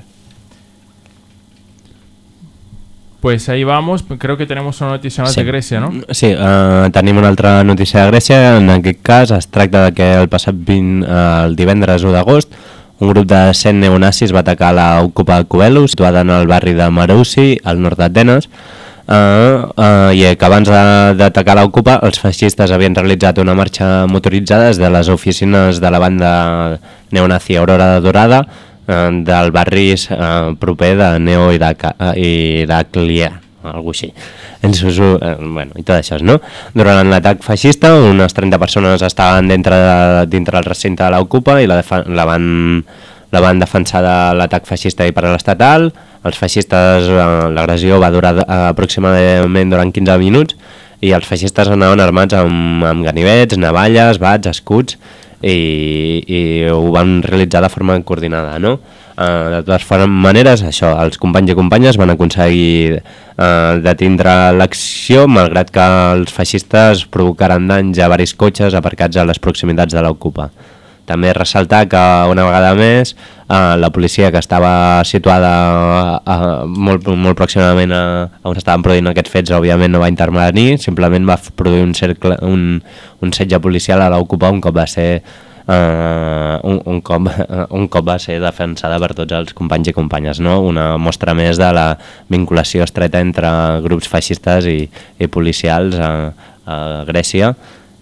Pues ahí vamos, creo que tenemos una notícia més de Grècia, no? Sí, tenim una altra notícia de Grècia. En aquest cas es tracta de que el passat el divendres 1 d'agost un grup de 100 neonazis va atacar l'Ocupa Kubelu, situada en el barri de Maroussi, al nord d'Atenes, i que abans d'atacar l'Ocupa els feixistes havien realitzat una marxa motoritzada des de les oficines de la banda neonazi Aurora Dorada del barri proper de Neo Iraklia, algo així. I tot això, no? Durant l'atac feixista, unes 30 persones estaven dintre el recinte de l'Ocupa i la van defensar de l'atac feixista i paralestatal. Els feixistes, l'agressió va durar aproximadament durant 15 minuts i els feixistes anaven armats amb ganivets, navalles, bats, escuts, i ho van realitzar de forma coordinada, no? De totes maneres, això, els companys i companyes van aconseguir detindre l'acció, malgrat que els feixistes provocaren danys a varis cotxes aparcats a les proximitats de l'Ocupa. També ressaltar que una vegada més la policia, que estava situada molt pròximament on estaven produint aquests fets, òbviament no va intervenir, simplement va produir un setge policial a l'Ocupa un cop va ser defensada per tots els companys i companyes, no? Una mostra més de la vinculació estreta entre grups feixistes i policials a Grècia.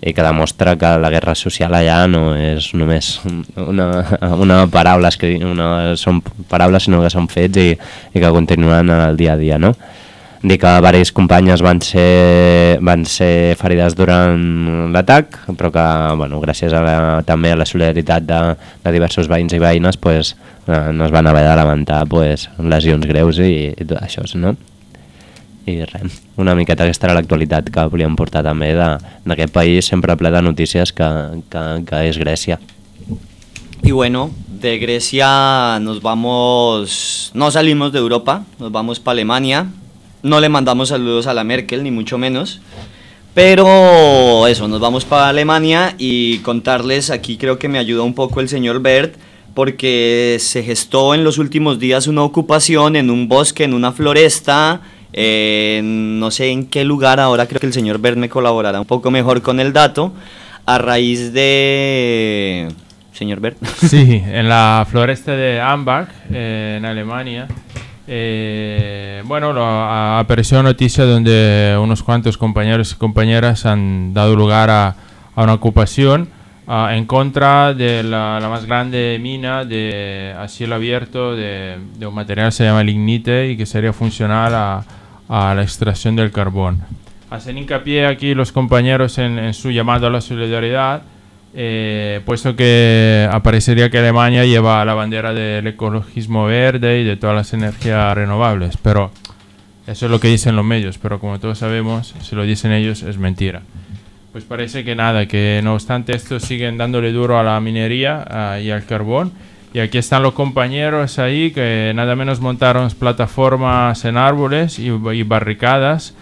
que demostra que la guerra social allà no és només una paraula, són paraules, sinó que són fets i que continuen el dia a dia, no? Dir que diverses companyes van ser ferides durant l'atac, però que, bueno, gràcies també a la solidaritat de diversos veïns i veïnes, pues, no es van haver de lamentar lesions greus i tot això, no? I res, una miqueta aquesta era l'actualitat que volíem portar també d'aquest país sempre ple de notícies que és Grècia. Y bueno, de Grecia no salimos de Europa, nos vamos para Alemania. No le mandamos saludos a la Merkel, ni mucho menos. Pero eso, nos vamos para Alemania y contarles, aquí creo que me ayuda un poco el señor Bert, porque se gestó en los últimos días una ocupación en un bosque, en una floresta, no sé en qué lugar, ahora creo que el señor Bert me colaborará un poco mejor con el dato, a raíz de... Señor Bert. Sí, en la floresta de Ambach, en Alemania. Bueno, apareció noticia donde unos cuantos compañeros y compañeras han dado lugar a una ocupación en contra de la más grande mina a cielo abierto de un material que se llama lignite y que sería funcional a la extracción del carbón. Hacen hincapié aquí los compañeros en su llamado a la solidaridad, puesto que aparecería que Alemania lleva la bandera del ecologismo verde y de todas las energías renovables, pero eso es lo que dicen los medios, pero como todos sabemos, si lo dicen ellos es mentira. Pues parece que nada, que no obstante esto siguen dándole duro a la minería y al carbón, y aquí están los compañeros ahí que nada menos montaron plataformas en árboles y barricadas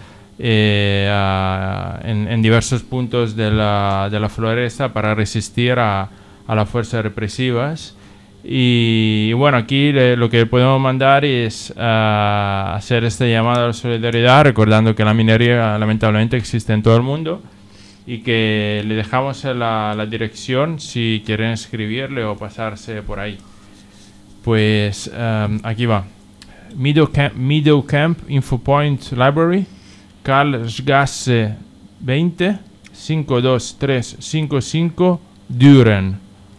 en diversos puntos de la floresta para resistir a las fuerzas represivas. Y bueno, aquí lo que podemos mandar es hacer este llamado a la solidaridad, recordando que la minería lamentablemente existe en todo el mundo y que le dejamos la dirección si quieren escribirle o pasarse por ahí. Pues aquí va. Meadow Camp Info Point Library, Karlsgasse 20, 52355, Düren.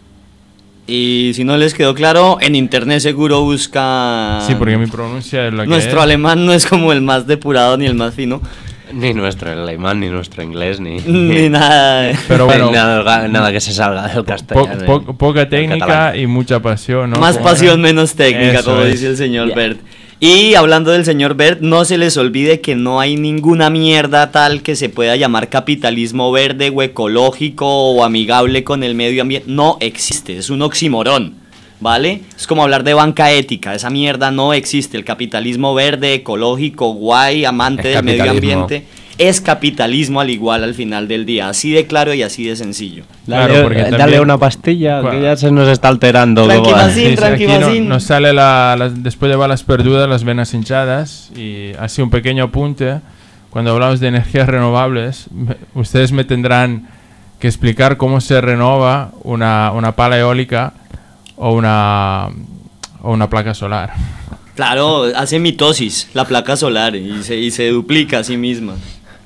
Y si no les quedó claro, en internet seguro busca... Sí, porque mi pronuncia es la que Nuestro alemán no es como el más depurado ni el más fino. Ni nuestro alemán, ni nuestro inglés, ni nada. Pero bueno, nada que se salga del castellano. Poca técnica y mucha pasión, ¿no? Más pasión, menos técnica, Eso como es. dice el señor Bert. Y hablando del señor Bert, no se les olvide que no hay ninguna mierda tal que se pueda llamar capitalismo verde o ecológico o amigable con el medio ambiente. No existe, es un oxímoron, ¿vale? Es como hablar de banca ética, esa mierda no existe. El capitalismo verde, ecológico, guay, amante del medio ambiente, es capitalismo al igual al final del día, así de claro y así de sencillo. Dale una pastilla, que ya se nos está alterando. Tranquimacín. Nos sale después de balas perdidas, las venas hinchadas. Y así un pequeño apunte, cuando hablamos de energías renovables, ustedes me tendrán que explicar cómo se renova una pala eólica o una placa solar. Claro, hace mitosis la placa solar y se duplica a sí misma.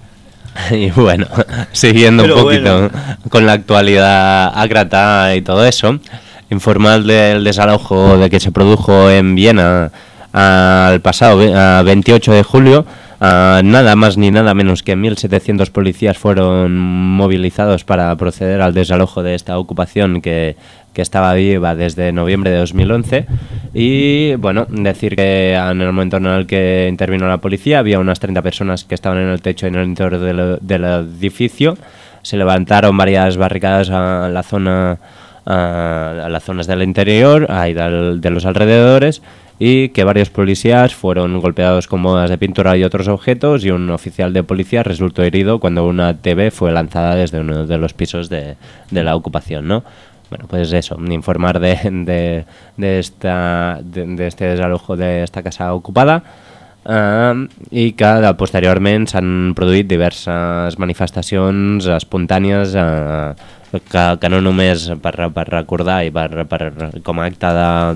Y bueno, siguiendo un poquito con la actualidad ácrata y todo eso, informar del desalojo de que se produjo en Viena al pasado 28 de julio. Nada más ni nada menos que 1.700 policías fueron movilizados para proceder al desalojo de esta ocupación que estaba viva desde noviembre de 2011. Y bueno, decir que en el momento en el que intervino la policía había unas 30 personas que estaban en el techo y en el interior del edificio. Se levantaron varias barricadas a las zonas del interior, de los alrededores, y que varios policías fueron golpeados con bombas de pintura y otros objetos, y un oficial de policía resultó herido cuando una TV fue lanzada desde uno de los pisos de la ocupación, ¿no? Bueno, pues eso, informar de este desalojo de esta casa ocupada, i que posteriorment s'han produït diverses manifestacions espontànies que no només per recordar i com a acte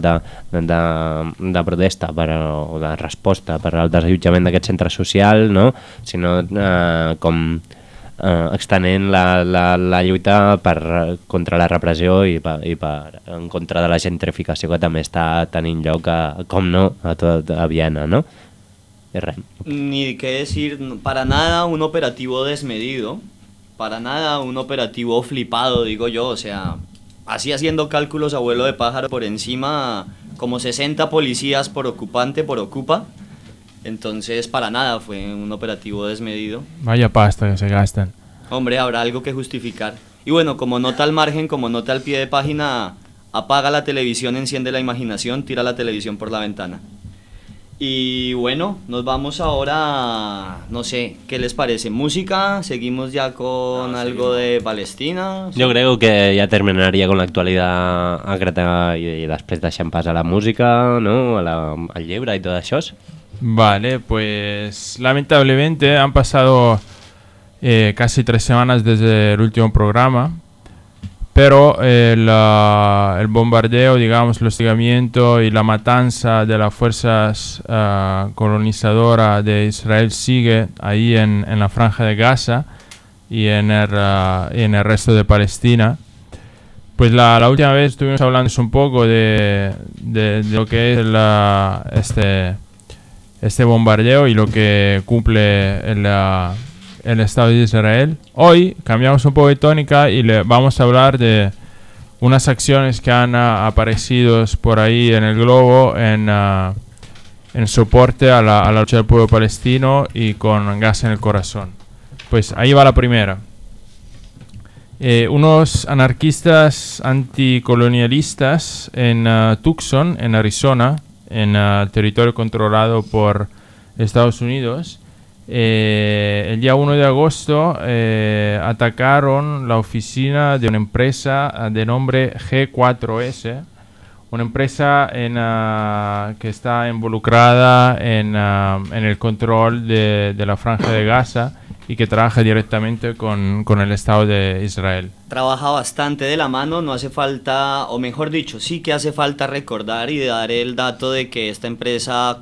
de protesta o de resposta per al desallotjament d'aquest centre social, no? Sinó com extenent la lluita contra la repressió i en contra de la gentrificació que també està tenint lloc, com no, a Viena, ¿no? Y res. Ni qué decir, para nada un operativo desmedido, para nada un operativo flipado, digo yo, o sea, así haciendo cálculos a vuelo de pájaro por encima, como 60 policías por ocupante, por ocupa. Entonces, para nada fue un operativo desmedido. Vaya pasta que se gastan. Hombre, habrá algo que justificar. Y bueno, como nota al margen, como nota al pie de página, apaga la televisión, enciende la imaginación, tira la televisión por la ventana. Y bueno, nos vamos ahora, no sé, ¿qué les parece? ¿Música? ¿Seguimos ya con algo de Palestina? Jo crec que ja terminaria con l'actualitat a Greta i després deixem pas a la música, ¿no? Al llibre i tot això. Vale, pues lamentablemente han pasado casi 3 semanas desde el último programa, pero el bombardeo, digamos, el hostigamiento y la matanza de las fuerzas colonizadoras de Israel sigue ahí en la Franja de Gaza y en el resto de Palestina. Pues la última vez estuvimos hablando un poco de lo que es este bombardeo y lo que cumple el Estado de Israel. Hoy cambiamos un poco de tónica y le vamos a hablar de unas acciones que han aparecido por ahí en el globo en soporte a la lucha del pueblo palestino y con gas en el corazón. Pues ahí va la primera. Unos anarquistas anticolonialistas en Tucson, en Arizona, en territorio controlado por Estados Unidos, el día 1 de agosto atacaron la oficina de una empresa de nombre G4S, una empresa que está involucrada en el control de la Franja de Gaza y que trabaja directamente con el Estado de Israel. Trabaja bastante de la mano, no hace falta, o mejor dicho, sí que hace falta recordar y dar el dato de que esta empresa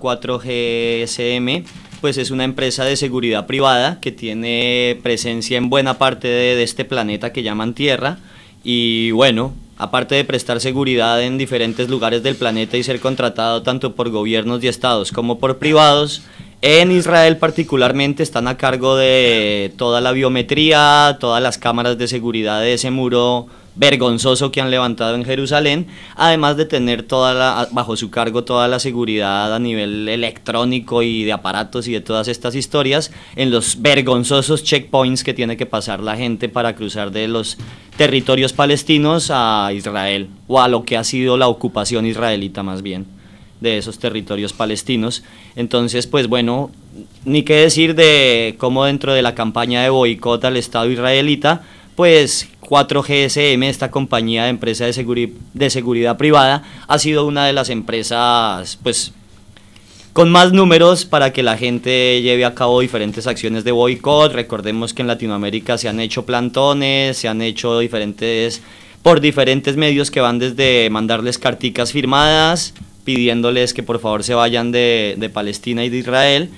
4GSM pues es una empresa de seguridad privada que tiene presencia en buena parte de este planeta que llaman Tierra y bueno, aparte de prestar seguridad en diferentes lugares del planeta y ser contratado tanto por gobiernos y estados como por privados, en Israel particularmente están a cargo de toda la biometría, todas las cámaras de seguridad de ese muro vergonzoso que han levantado en Jerusalén, además de tener bajo su cargo toda la seguridad a nivel electrónico y de aparatos y de todas estas historias en los vergonzosos checkpoints que tiene que pasar la gente para cruzar de los territorios palestinos a Israel, o a lo que ha sido la ocupación israelita más bien de esos territorios palestinos. Entonces, pues bueno, ni qué decir de cómo dentro de la campaña de boicot al Estado israelita, pues 4GSM, esta compañía de empresa de seguridad privada, ha sido una de las empresas pues con más números para que la gente lleve a cabo diferentes acciones de boicot. Recordemos que en Latinoamérica se han hecho plantones, se han hecho por diferentes medios que van desde mandarles carticas firmadas pidiéndoles que por favor se vayan de Palestina y de Israel,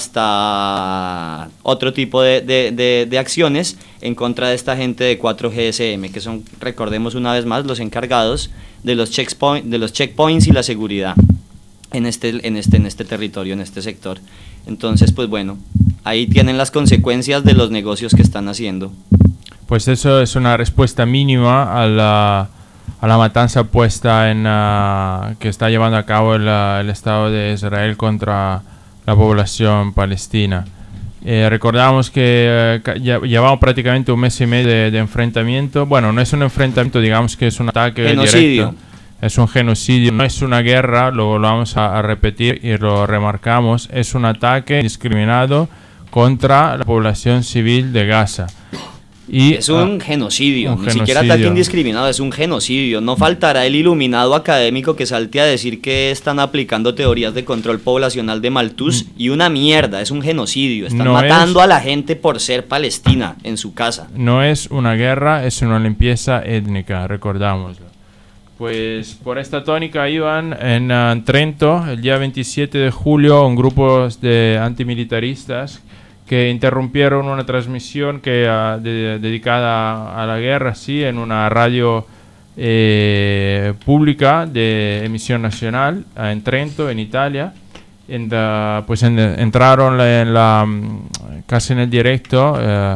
hasta otro tipo de acciones en contra de esta gente de 4GSM, que son, recordemos una vez más, los encargados de los checkpoints y la seguridad en este territorio, en este sector. Entonces, pues bueno, ahí tienen las consecuencias de los negocios que están haciendo. Pues eso es una respuesta mínima a la matanza puesta que está llevando a cabo el Estado de Israel contra la población palestina. Recordamos que llevamos prácticamente un mes y medio de enfrentamiento. Bueno, no es un enfrentamiento, digamos que es un ataque directo. Es un genocidio, no es una guerra, luego lo vamos a repetir y lo remarcamos. Es un ataque indiscriminado contra la población civil de Gaza. Y es un genocidio, ni siquiera ataque indiscriminado, es un genocidio. No faltará el iluminado académico que salte a decir que están aplicando teorías de control poblacional de Malthus y una mierda, es un genocidio. Están matando a la gente por ser palestina en su casa. No es una guerra, es una limpieza étnica, recordámoslo. Pues por esta tónica iban en Trento, el día 27 de julio, un grupo de antimilitaristas que interrumpieron una transmisión que dedicada a la guerra, sí, en una radio pública de emisión nacional en Trento, en Italia. Entraron casi en el directo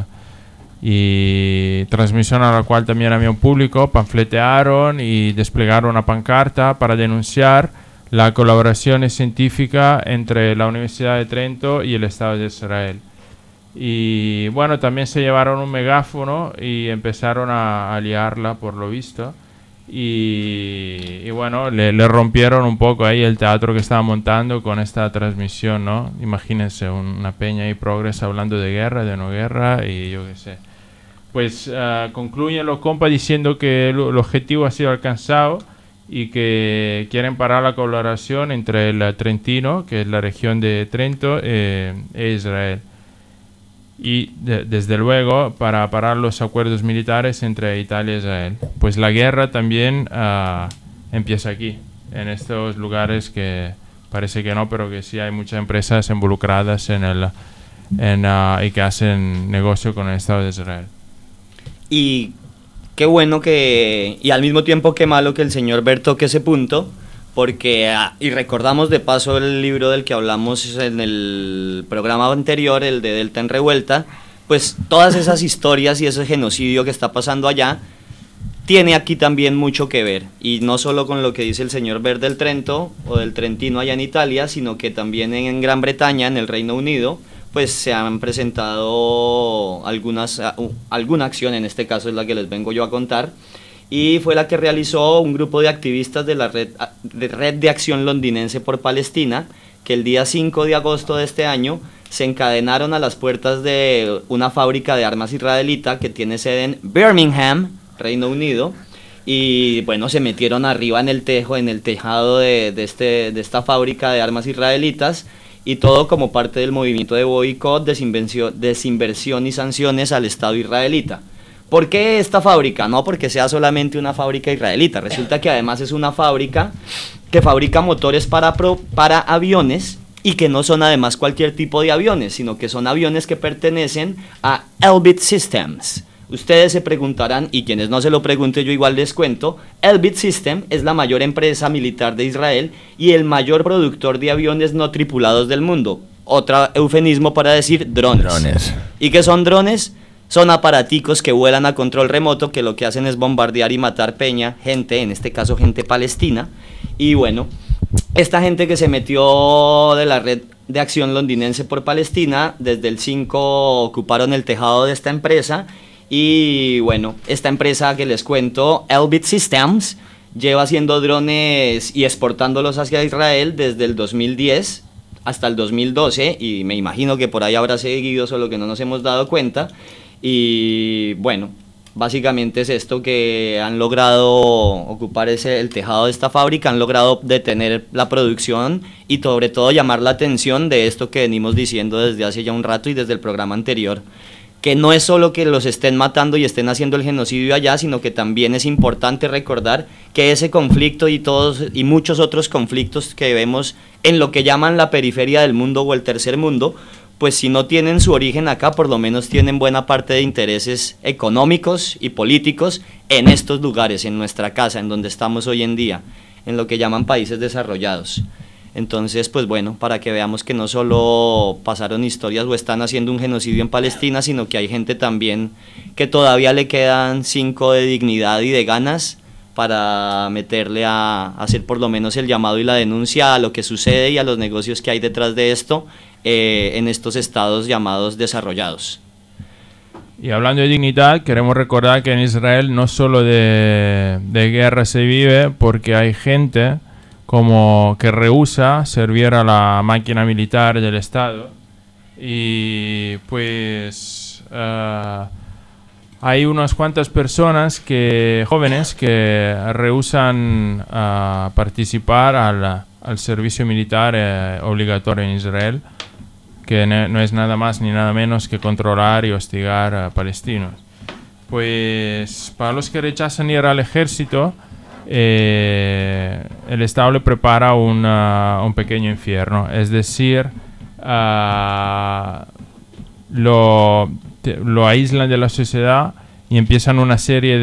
y transmisión a la cual también había un público, panfletearon y desplegaron una pancarta para denunciar la colaboración científica entre la Universidad de Trento y el Estado de Israel. Y bueno, también se llevaron un megáfono y empezaron a liarla, por lo visto. Y bueno, le rompieron un poco ahí el teatro que estaba montando con esta transmisión, ¿no? Imagínense una peña y progres hablando de guerra, de no guerra y yo qué sé. Pues concluyen los compas diciendo que el objetivo ha sido alcanzado y que quieren parar la colaboración entre el Trentino, que es la región de Trento, e Israel. Y desde luego para parar los acuerdos militares entre Italia e Israel. Pues la guerra también empieza aquí, en estos lugares que parece que no, pero que sí hay muchas empresas involucradas y que hacen negocio con el Estado de Israel. Y qué bueno y al mismo tiempo qué malo que el señor Bert toque ese punto, porque, y recordamos de paso el libro del que hablamos en el programa anterior, el de Delta en Revuelta, pues todas esas historias y ese genocidio que está pasando allá, tiene aquí también mucho que ver, y no solo con lo que dice el señor Bert del Trento, o del Trentino allá en Italia, sino que también en Gran Bretaña, en el Reino Unido, pues se han presentado alguna acción, en este caso es la que les vengo yo a contar, y fue la que realizó un grupo de activistas de la Red de Acción Londinense por Palestina, que el día 5 de agosto de este año se encadenaron a las puertas de una fábrica de armas israelita que tiene sede en Birmingham, Reino Unido, y bueno, se metieron arriba en el tejado de esta fábrica de armas israelitas, y todo como parte del movimiento de boicot, desinversión y sanciones al Estado israelita. ¿Por qué esta fábrica? No porque sea solamente una fábrica israelita, resulta que además es una fábrica que fabrica motores para aviones, y que no son además cualquier tipo de aviones, sino que son aviones que pertenecen a Elbit Systems. Ustedes se preguntarán, y quienes no se lo pregunten yo igual les cuento, Elbit System es la mayor empresa militar de Israel y el mayor productor de aviones no tripulados del mundo. Otro eufemismo para decir drones. ¿Y qué son drones? Son aparaticos que vuelan a control remoto, que lo que hacen es bombardear y matar gente, en este caso gente palestina. Y bueno, esta gente que se metió de la Red de Acción Londinense por Palestina, desde el 5 ocuparon el tejado de esta empresa. Y bueno, esta empresa que les cuento, Elbit Systems, lleva haciendo drones y exportándolos hacia Israel desde el 2010 hasta el 2012, y me imagino que por ahí habrá seguido, solo que no nos hemos dado cuenta. Y bueno, básicamente es esto, que han logrado ocupar el tejado de esta fábrica, han logrado detener la producción y sobre todo llamar la atención de esto que venimos diciendo desde hace ya un rato y desde el programa anterior, que no es solo que los estén matando y estén haciendo el genocidio allá, sino que también es importante recordar que ese conflicto y muchos otros conflictos que vemos en lo que llaman la periferia del mundo o el tercer mundo, pues si no tienen su origen acá, por lo menos tienen buena parte de intereses económicos y políticos en estos lugares, en nuestra casa, en donde estamos hoy en día, en lo que llaman países desarrollados. Entonces, pues bueno, para que veamos que no solo pasaron historias o están haciendo un genocidio en Palestina, sino que hay gente también que todavía le quedan 5 de dignidad y de ganas para meterle a hacer por lo menos el llamado y la denuncia a lo que sucede y a los negocios que hay detrás de esto en estos estados llamados desarrollados. Y hablando de dignidad, queremos recordar que en Israel no solo de guerra se vive, porque hay gente como que rehúsa servir a la máquina militar del Estado, y pues hay unas cuantas personas jóvenes que rehusan participar al servicio militar obligatorio en Israel, que no es nada más ni nada menos que controlar y hostigar a palestinos. Pues para los que rechazan ir al ejército, el Estado le prepara un pequeño infierno, es decir, lo aíslan de la sociedad y empiezan una serie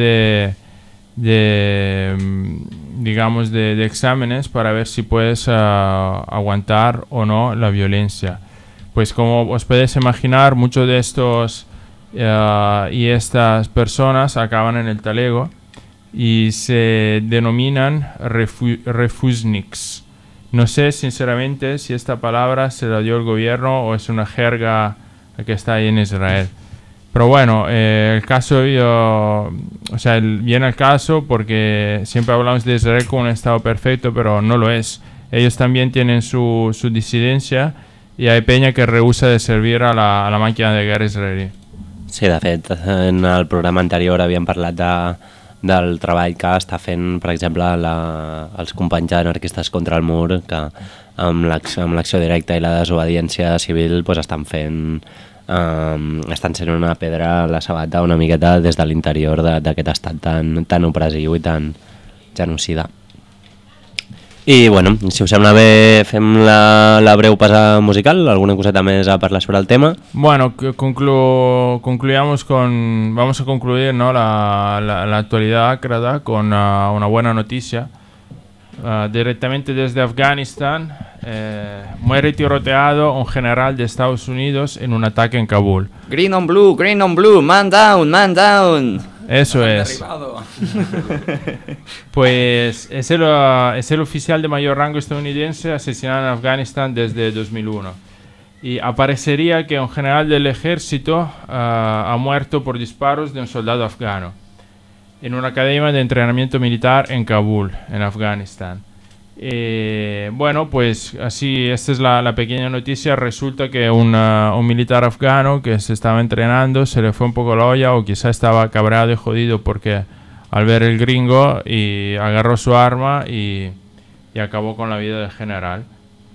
de exámenes para ver si puedes aguantar o no la violencia. Pues como os podéis imaginar, muchos de estos y estas personas acaban en el talego y se denominan refusniks. No sé sinceramente si esta palabra se la dio el gobierno o es una jerga que está ahí en Israel. Pero bueno, el caso, viene al caso porque siempre hablamos de Israel como un estado perfecto, pero no lo es. Ellos también tienen su disidencia i hay peña que rehúsa de servir a la màquina de guerra israelí. Sí, de fet, en el programa anterior havíem parlat del treball que està fent, per exemple, els companys anarquistes contra el mur, que amb l'acció directa i la desobediència civil pues, estan sent una pedra a la sabata una miqueta des de l'interior d'aquest estat tan opressiu i tan genocida. I bueno, si us sembla bé, fem la breu passa musical, alguna coseta més a parlar sobre el tema. Bueno, vamos a concluir, ¿no? la actualidad ácrata con una buena noticia. Directamente desde Afganistán, muere tiroteado un general de Estados Unidos en un ataque en Kabul. Green on blue, man down, man down. Eso es. Pues es el oficial de mayor rango estadounidense asesinado en Afganistán desde 2001. Y aparecería que un general del ejército ha muerto por disparos de un soldado afgano en una academia de entrenamiento militar en Kabul, en Afganistán. Bueno, pues así, esta es la pequeña noticia. Resulta que un militar afgano que se estaba entrenando se le fue un poco la olla, o quizá estaba cabreado y jodido porque al ver el gringo, y agarró su arma y acabó con la vida del general.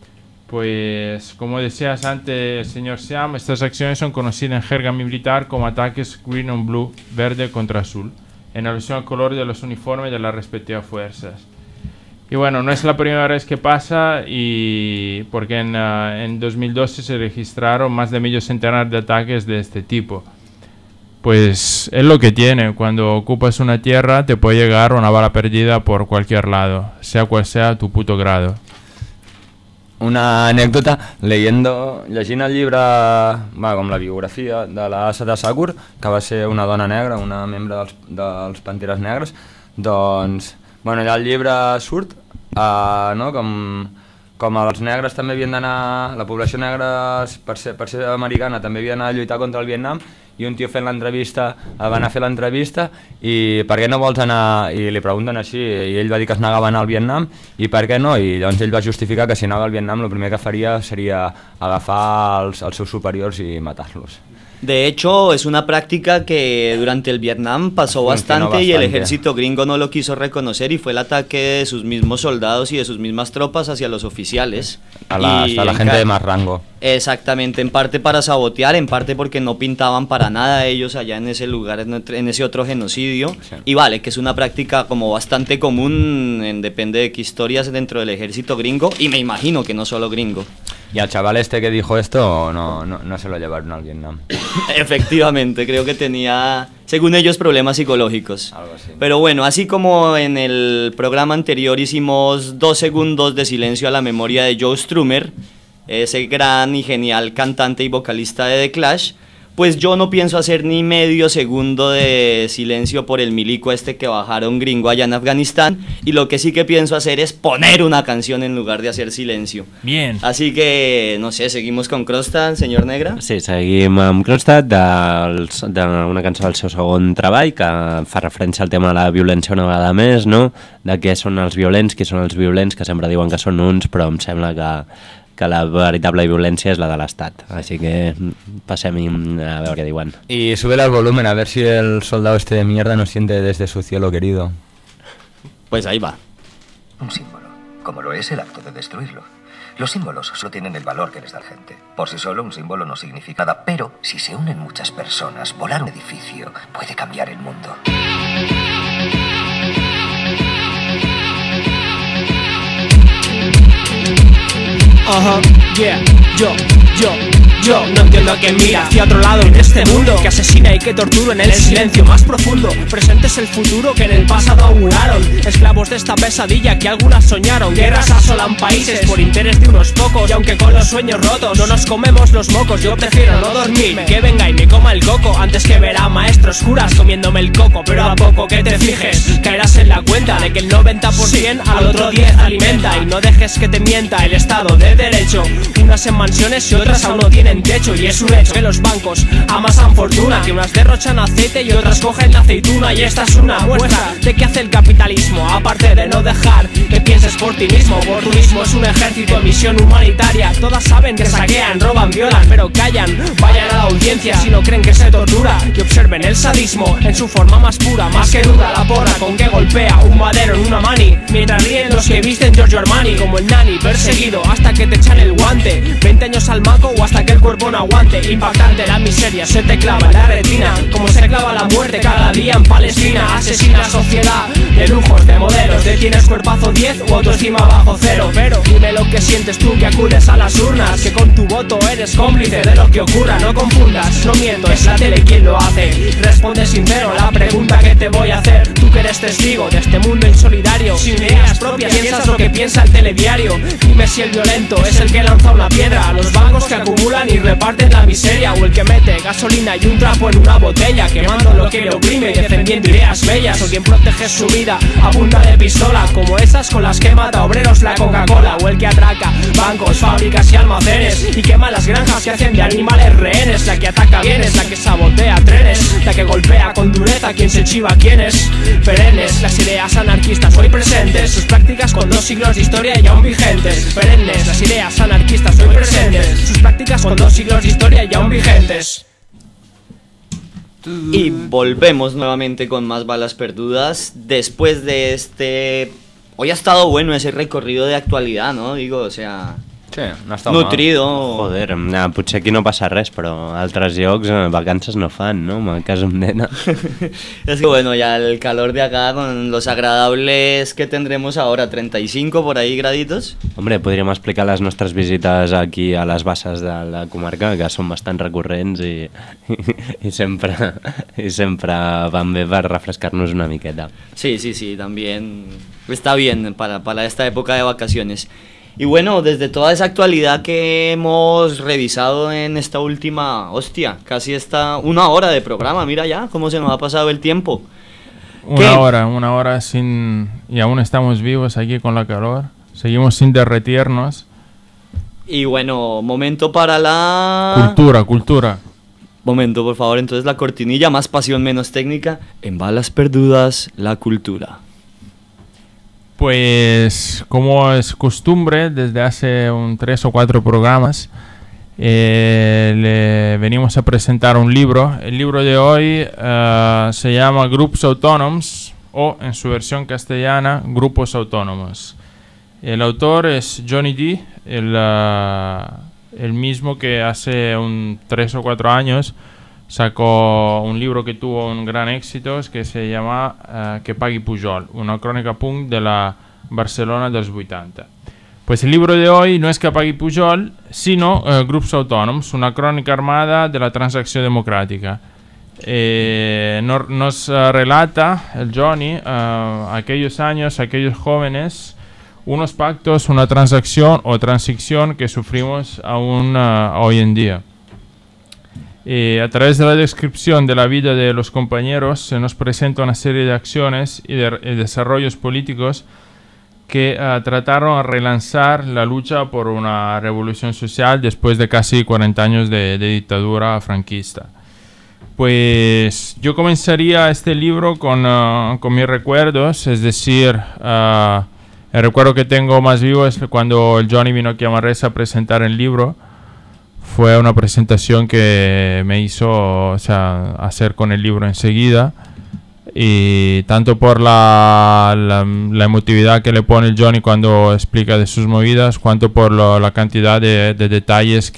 Pues como decías antes, señor Siam, estas acciones son conocidas en jerga militar como ataques green on blue, verde contra azul, en alusión al color de los uniformes de las respectivas fuerzas. Y bueno, no es la primera vez que pasa, y porque en 2012 se registraron más de medio centenar de ataques de este tipo. Pues es lo que tiene, cuando ocupas una tierra te puede llegar una bala perdida por cualquier lado, sea cual sea tu puto grado. Una anècdota, llegint el llibre, com la biografia de la Assata Shakur, que va ser una dona negra, una membre dels Panteres Negres, doncs, bueno, allà el llibre surt, no, com els negres també havien d'anar, la població negra per ser americana també havia d'anar a lluitar contra el Vietnam, i un tio fent l'entrevista va anar a fer l'entrevista i per què no vols anar, i li pregunten així, i ell va dir que es negava a anar al Vietnam, i per què no, i llavors ell va justificar que si anava al Vietnam el primer que faria seria agafar els seus superiors i matar-los. De hecho, es una práctica que durante el Vietnam pasó bastante y el ejército gringo no lo quiso reconocer, y fue el ataque de sus mismos soldados y de sus mismas tropas hacia los oficiales. Hasta la gente de más rango. Exactamente, en parte para sabotear, en parte porque no pintaban para nada ellos allá en ese lugar, en ese otro genocidio. Sí. Y vale, que es una práctica como bastante común, depende de qué historias, dentro del ejército gringo, y me imagino que no solo gringo. ¿Y al chaval este que dijo esto no se lo llevaron al Vietnam? Efectivamente, creo que tenía, según ellos, problemas psicológicos. Algo así. Pero bueno, así como en el programa anterior hicimos 2 segundos de silencio a la memoria de Joe Strummer, ese gran y genial cantante y vocalista de The Clash, pues yo no pienso hacer ni medio segundo de silencio por el milico que bajaron gringo allá en Afganistán, y lo que sí que pienso hacer es poner una canción en lugar de hacer silencio. Bien. Así que, no sé, seguimos con Kronstadt, señor Negra? Sí, seguim amb Kronstadt, d'una cançó del seu segon treball, que fa referència al tema de la violència una vegada més, no? De què són els violents, qui són els violents, que sempre diuen que són uns, però em sembla que la veritable violència és la de l'Estat. Així que passem a veure què diuen. Y súbele al volumen a ver si el soldado este de mierda nos siente desde su cielo querido. Pues ahí va. Un símbolo, como lo es el acto de destruirlo. Los símbolos solo tienen el valor que les da la gente. Por sí solo un símbolo no significa nada, pero si se unen muchas personas, volar un edificio puede cambiar el mundo. Yeah, yo no entiendo mundo que mira hacia otro lado en este mundo, que asesina y que tortura en el silencio más profundo. Presente es el futuro que en el pasado auguraron, esclavos de esta pesadilla que algunas soñaron. Guerras asolan países por interés de unos pocos, y aunque con los sueños rotos no nos comemos los mocos, yo prefiero no dormir, que venga y me coma el coco, antes que ver a maestros curas comiéndome el coco. Pero a poco que te fijes, caerás en la cuenta de que el 90% al otro 10 alimenta. Y no dejes que te mienta el Estado de Derecho, unas en mansiones y otras aún no tienen techo. Y es un hecho que los bancos amasan fortuna, que unas derrochan aceite y otras cogen la aceituna. Y esta es una muestra de que hace el capitalismo, aparte de no dejar que pienses por ti mismo. Oportunismo es un ejército en misión humanitaria, todas saben que saquean, roban, violan, pero callan. Vayan a la audiencia si no creen que se tortura, y observen el sadismo en su forma más pura. Más que duda la porra con que golpea un madero en una mani, mientras ríen los que visten Giorgio Armani. Como el nani perseguido hasta que te echan el guante, 20 años al maco o hasta que el cuerpo no aguante. Impactante la miseria, se te clava en la retina, como se clava la muerte cada día en Palestina. Asesina sociedad de lujos, de modelos, de tienes cuerpazo 10 o autoestima bajo cero. Pero dime lo que sientes tú que acudes a las urnas, que con tu voto eres cómplice de lo que ocurra. No confundas, no miento, es la tele quien lo hace. Responde sincero la pregunta que te voy a hacer, tú que eres testigo de este mundo insolidario, sin ideas propias, piensas lo que piensa el telediario. Dime si el violento es el que lanza una piedra a los bancos que acumulan y reparten la miseria, o el que mete gasolina y un trapo en una botella, quemando lo que le oprime y defendiendo ideas bellas, o quien protege su vida a punta de pistola, como esas con las que mata obreros la Coca-Cola, o el que atraca bancos, fábricas y almacenes y quema las granjas que hacen de animales rehenes. La que ataca bienes, la que sabotea trenes, la que golpea con dureza a quien se chiva quién es. Perennes, las ideas anarquistas hoy presentes, sus prácticas con 2 siglos de historia y aún vigentes. Perennes, las ideas anarquistas hoy presentes, sus prácticas con 2 siglos de historia y aún vigentes. Y volvemos nuevamente con más balas perdudas después de este... Hoy ha estado bueno ese recorrido de actualidad, ¿no? Digo, o sea... Sí, no està nutrido. Joder, potser aquí no passa res, però altres llocs vacances no fan, ¿no? Me caso en nena. Es que bueno, ya el calor de acá con los agradables que tendremos ahora, 35 por ahí graditos. Hombre, podríem explicar les nostres visites aquí a les basses de la comarca, que són bastant recurrents i sempre van bé per refrescar-nos una miqueta. Sí, también está bien para esta época de vacaciones. Y bueno, desde toda esa actualidad que hemos revisado en esta última, casi una hora de programa, mira ya cómo se nos ha pasado el tiempo. Una hora sin... y aún estamos vivos aquí con la calor, seguimos sin derretirnos. Y bueno, momento para la... Cultura. Momento, por favor, entonces la cortinilla, más pasión, menos técnica, en balas perdudas, la cultura. Pues como es costumbre, desde hace 3 o 4 programas le venimos a presentar un libro. El libro de hoy se llama Grups Autònoms, o en su versión castellana, Grupos Autónomos. El autor es Johnny D, el mismo que hace 3 o 4 años sacó un libro que tuvo un gran éxito, que se llama Que pagui Pujol, una crónica punk de la Barcelona dels 80. Pues el libro de hoy no es Que pagui Pujol, sino Grups Autònoms, una crónica armada de la transacción democrática. Nos relata el Johnny aquellos años, aquellos jóvenes, unos pactos, una transacción o transición que sufrimos aún hoy en día. A través de la descripción de la vida de los compañeros se nos presenta una serie de acciones y de desarrollos políticos que trataron de relanzar la lucha por una revolución social después de casi 40 años de dictadura franquista. Pues yo comenzaría este libro con mis recuerdos, es decir, el recuerdo que tengo más vivo es cuando el Johnny vino aquí a Manresa a presentar el libro. Fue una presentación que me hizo hacer con el libro enseguida, y tanto por la emotividad que le pone el Johnny cuando explica de sus movidas, cuanto por la cantidad de detalles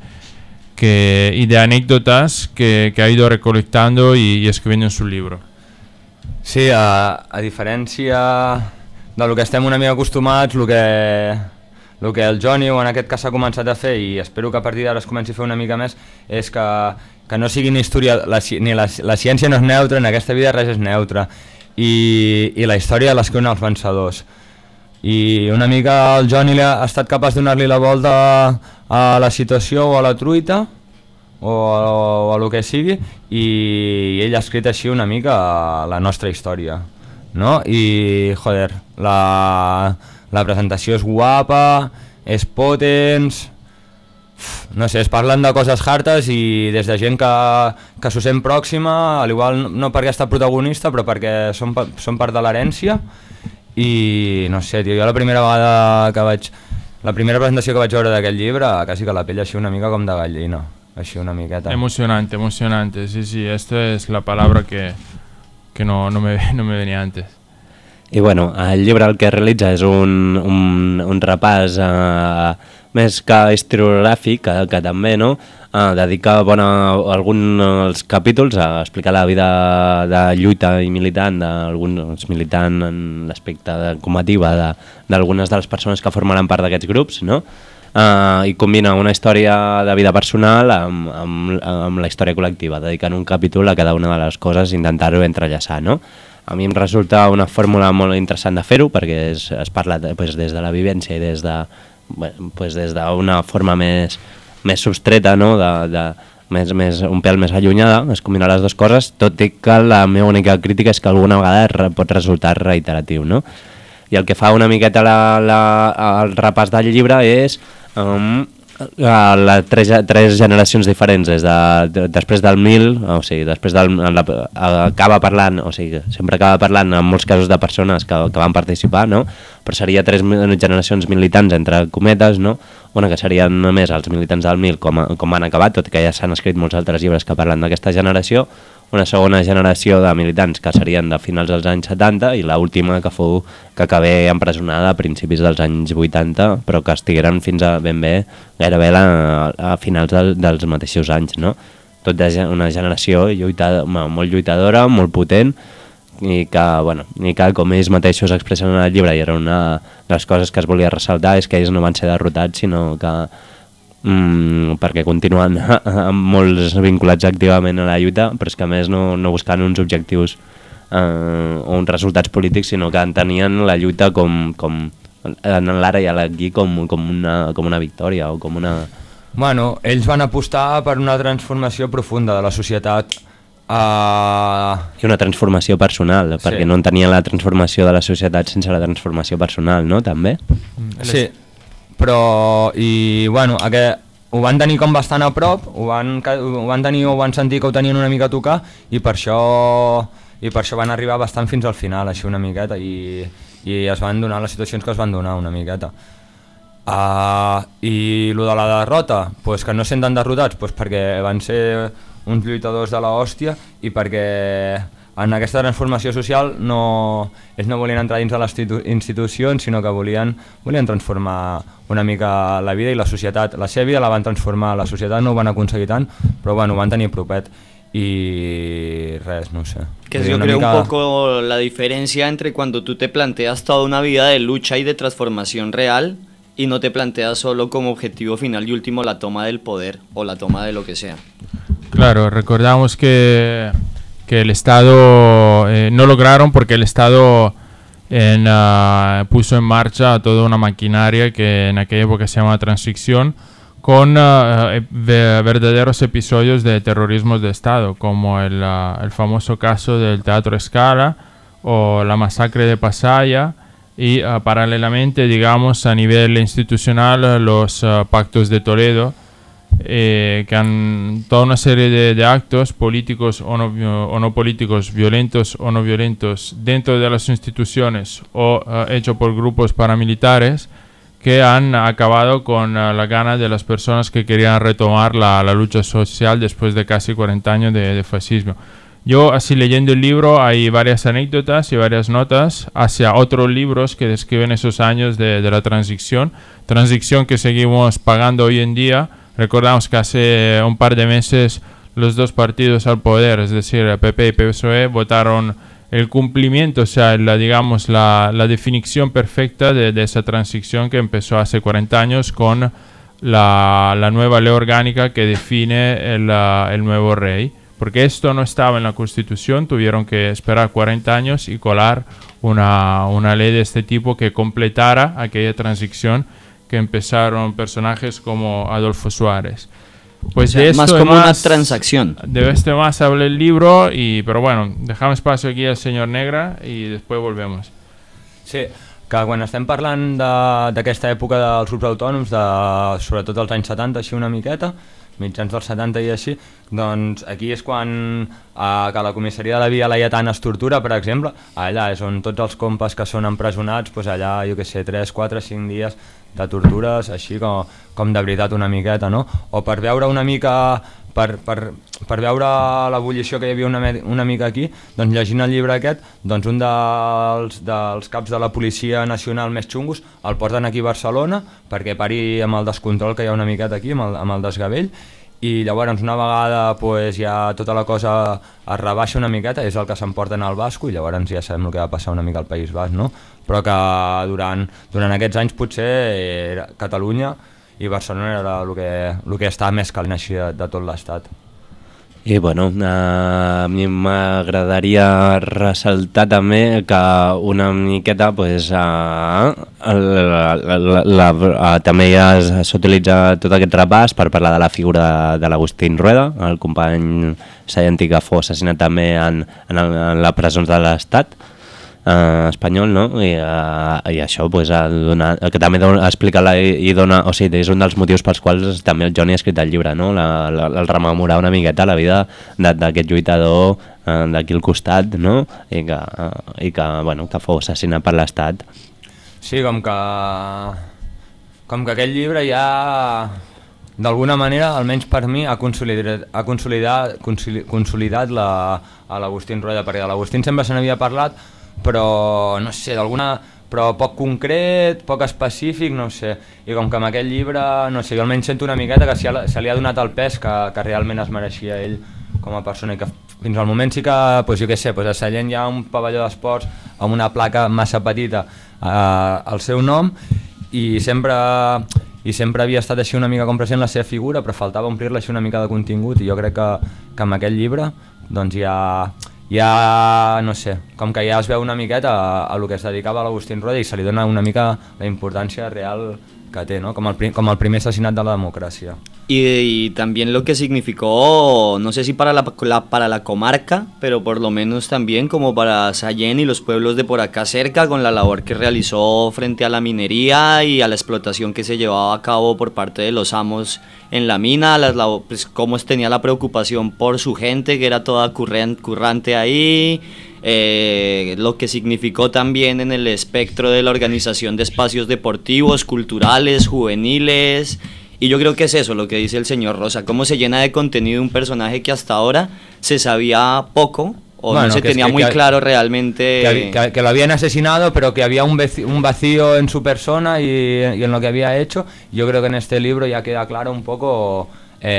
y de anécdotas que ha ido recolectando y escribiendo en su libro. Sí, a diferència del que estem una mica acostumats, el el que el Johnny, o en aquest cas s'ha començat a fer, i espero que a partir d'ara es comenci a fer una mica més, és que no sigui ni la ciència no és neutra, en aquesta vida res és neutre, i la història l'escriuen els vencedors. I una mica el Johnny ha estat capaç de donar-li la volta a la situació o a la truita o a lo que sigui, i ell ha escrit així una mica la nostra història, no? I joder, la presentació és guapa, és potents, no sé, es parlen de coses hartes i des de gent que s'ho sent pròxima, al igual no perquè està protagonista però perquè són part de l'herència. I no sé, tio, jo la primera presentació que vaig veure d'aquest llibre, quasi que la pell així una mica com de gallina, així una miqueta. Emocionante, sí, esta es la palabra que no me venía antes. I bueno, el llibre el que realitza és un repàs més que historiogràfic, que també, no? Dedica alguns capítols a explicar la vida de lluita i militant d'alguns militants en l'aspecte combativa d'algunes de les persones que formaran part d'aquests grups, no? I combina una història de vida personal amb la història col·lectiva, dedicant un capítol a cada una de les coses i intentar-ho entrellaçar, no? A mi em resulta una fórmula molt interessant de fer-ho perquè es parla des de la vivència i des d'una forma més substreta, no? Un pèl més allunyada, es combina les dues coses, tot i que la meva única crítica és que alguna vegada pot resultar reiteratiu, no? I el que fa una miqueta el repàs del llibre és tres generacions diferents, després del 1000, o sigui, sempre acaba parlant en molts casos de persones que van participar, no? Però seria tres generacions militants entre cometes, no? Una que serien només els militants del 1000 com han acabat, tot i que ja s'han escrit molts altres llibres que parlen d'aquesta generació, una segona generació de militants que serien de finals dels anys 70 i l'última que acabé empresonada a principis dels anys 80 però que estigueren fins a ben bé gairebé a finals dels mateixos anys, no? Tot una generació molt lluitadora, molt potent i que com ells mateixos expressen en el llibre, i era una de les coses que es volia ressaltar, és que ells no van ser derrotats sinó que perquè continuen molts vinculats activament a la lluita, però és que a més no buscant uns objectius o uns resultats polítics, sinó que entenien la lluita com en l'ara i aquí com una victòria o com una... Bueno, ells van apostar per una transformació profunda de la societat i una transformació personal, perquè no entenien la transformació de la societat sense la transformació personal, no? També? Sí, però ho van tenir com bastant a prop, ho van sentir que ho tenien una mica a tocar i per això van arribar bastant fins al final, així una miqueta, i es van donar les situacions que es van donar una miqueta. I lo de la derrota, pues que no senten derrotats, pues perquè van ser uns lluitadors de l'hòstia i perquè en aquesta transformació social ells no volien entrar dins de les institucions, sinó que volien transformar una mica la vida i la societat. La seva vida la van transformar, la societat no ho van aconseguir tant, però bueno, ho van tenir propet y res, no sé. Que yo creo un poco la diferencia entre cuando tú te planteas toda una vida de lucha y de transformación real y no te planteas solo como objetivo final y último la toma del poder o la toma de lo que sea. Claro, recordamos que el Estado no lograron porque el Estado puso en marcha toda una maquinaria que en aquella época se llama transición, con verdaderos episodios de terrorismo de Estado, como el famoso caso del Teatro Scala o la masacre de Pasaya, y paralelamente, digamos, a nivel institucional, los pactos de Toledo, que han toda una serie de actos políticos o no políticos, violentos o no violentos, dentro de las instituciones o hecho por grupos paramilitares, que han acabado con la gana de las personas que querían retomar la lucha social después de casi 40 años de fascismo. Yo, así leyendo el libro, hay varias anécdotas y varias notas hacia otros libros que describen esos años de la transición que seguimos pagando hoy en día. Recordamos que hace un par de meses los dos partidos al poder, es decir, PP y PSOE, votaron el cumplimiento, o sea, digamos la definición perfecta de esa transición que empezó hace 40 años con la nueva ley orgánica que define el nuevo rey, porque esto no estaba en la Constitución, tuvieron que esperar 40 años y colar una ley de este tipo que completara aquella transición que empezaron personajes como Adolfo Suárez. Pues o sea, de esto más como más, una transacción. De esto más habla el libro, pero bueno, dejamos espacio aquí al señor Negra y después volvemos. Sí, que quan estem parlant d'aquesta època dels grups autònoms, sobretot dels anys 70, així una miqueta, mitjans dels 70 i així, doncs aquí és quan que la comissaria de la Via Laietana es tortura, per exemple, allà és on tots els compes que són empresonats, doncs allà, jo què sé, 3, 4, 5 dies de tortures, així com de veritat una miqueta, no? O per veure una mica, per veure l'ebullició que hi havia una mica aquí, doncs llegint el llibre aquest, doncs un dels caps de la Policia Nacional més xungos el porten aquí a Barcelona perquè pari amb el descontrol que hi ha una miqueta aquí, amb el desgavell, i llavors una vegada pues, ja tota la cosa es rebaixa una miqueta, és el que s'emporten al Basco, i llavors ja sabem el que va passar una mica al País Basc, no? Però que durant aquests anys potser Catalunya i Barcelona era el que estava més calent així de tot l'estat. I bueno, a mi m'agradaria ressaltar també que una miqueta pues, també ja s'utilitza tot aquest repàs per parlar de la figura de l'Agustín Rueda, el company saientí que fou assassinat també en les presons de l'Estat espanyol, no? I això pues, que també explica i dona, o sigui, és un dels motius pels quals també el Johnny ha escrit el llibre, no? El rememorar una miqueta la vida d'aquest lluitador d'aquí al costat, no? I que bueno, que fou assassinat per l'Estat. Sí, com que aquest llibre ja d'alguna manera, almenys per mi, ha consolidat l'Agustín Rueda, perquè de l'Agustín sempre se n'havia parlat, però no sé, però poc concret, poc específic, no sé, i com que amb aquest llibre, no sé, jo almenys sento una miqueta que se li ha donat el pes que realment es mereixia ell com a persona, i que fins al moment sí que, pues, jo què sé, pues a Sallent hi ha un pavelló d'esports amb una placa massa petita al seu nom, i sempre havia estat així una mica com present la seva figura, però faltava omplir-la així una mica de contingut, i jo crec que amb aquest llibre doncs ja, no sé, com que ja es veu una miqueta a lo que es dedicava a l'Agustín Rueda i se li dona una mica la importància real que té, ¿no? Como el primer asesinato de la democracia. Y también lo que significó, no sé si para la comarca, pero por lo menos también como para Sallent y los pueblos de por acá cerca, con la labor que realizó frente a la minería y a la explotación que se llevaba a cabo por parte de los amos en la mina, pues, cómo tenía la preocupación por su gente, que era toda currante ahí, lo que significó también en el espectro de la organización de espacios deportivos, culturales, juveniles. Y yo creo que es eso lo que dice el señor Rosa, cómo se llena de contenido un personaje que hasta ahora se sabía poco o bueno, no se tenía muy claro realmente. Que lo habían asesinado, pero que había un vacío en su persona y en lo que había hecho. Yo creo que en este libro ya queda claro un poco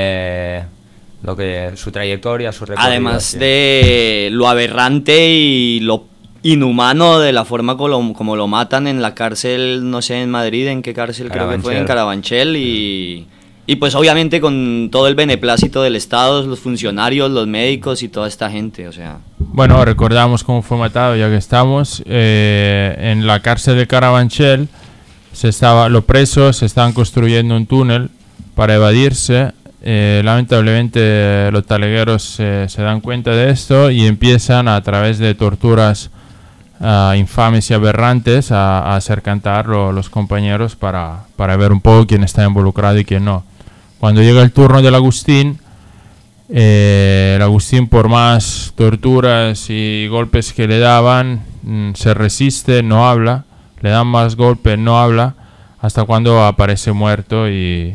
lo que su trayectoria, su recorrido. Además de lo aberrante y lo inhumano de la forma como lo matan en la cárcel, no sé, en Madrid, en qué cárcel creo que fue, en Carabanchel, y pues obviamente con todo el beneplácito del Estado, los funcionarios, los médicos y toda esta gente, o sea. Bueno, recordamos cómo fue matado, ya que estamos en la cárcel de Carabanchel. Los presos estaban construyendo un túnel para evadirse. Lamentablemente los talegueros se dan cuenta de esto y empiezan a través de torturas infames y aberrantes a hacer cantar los compañeros para ver un poco quién está involucrado y quién no. Cuando llega el turno del Agustín, el Agustín, por más torturas y golpes que le daban, se resiste, no habla, le dan más golpes, no habla, hasta cuando aparece muerto y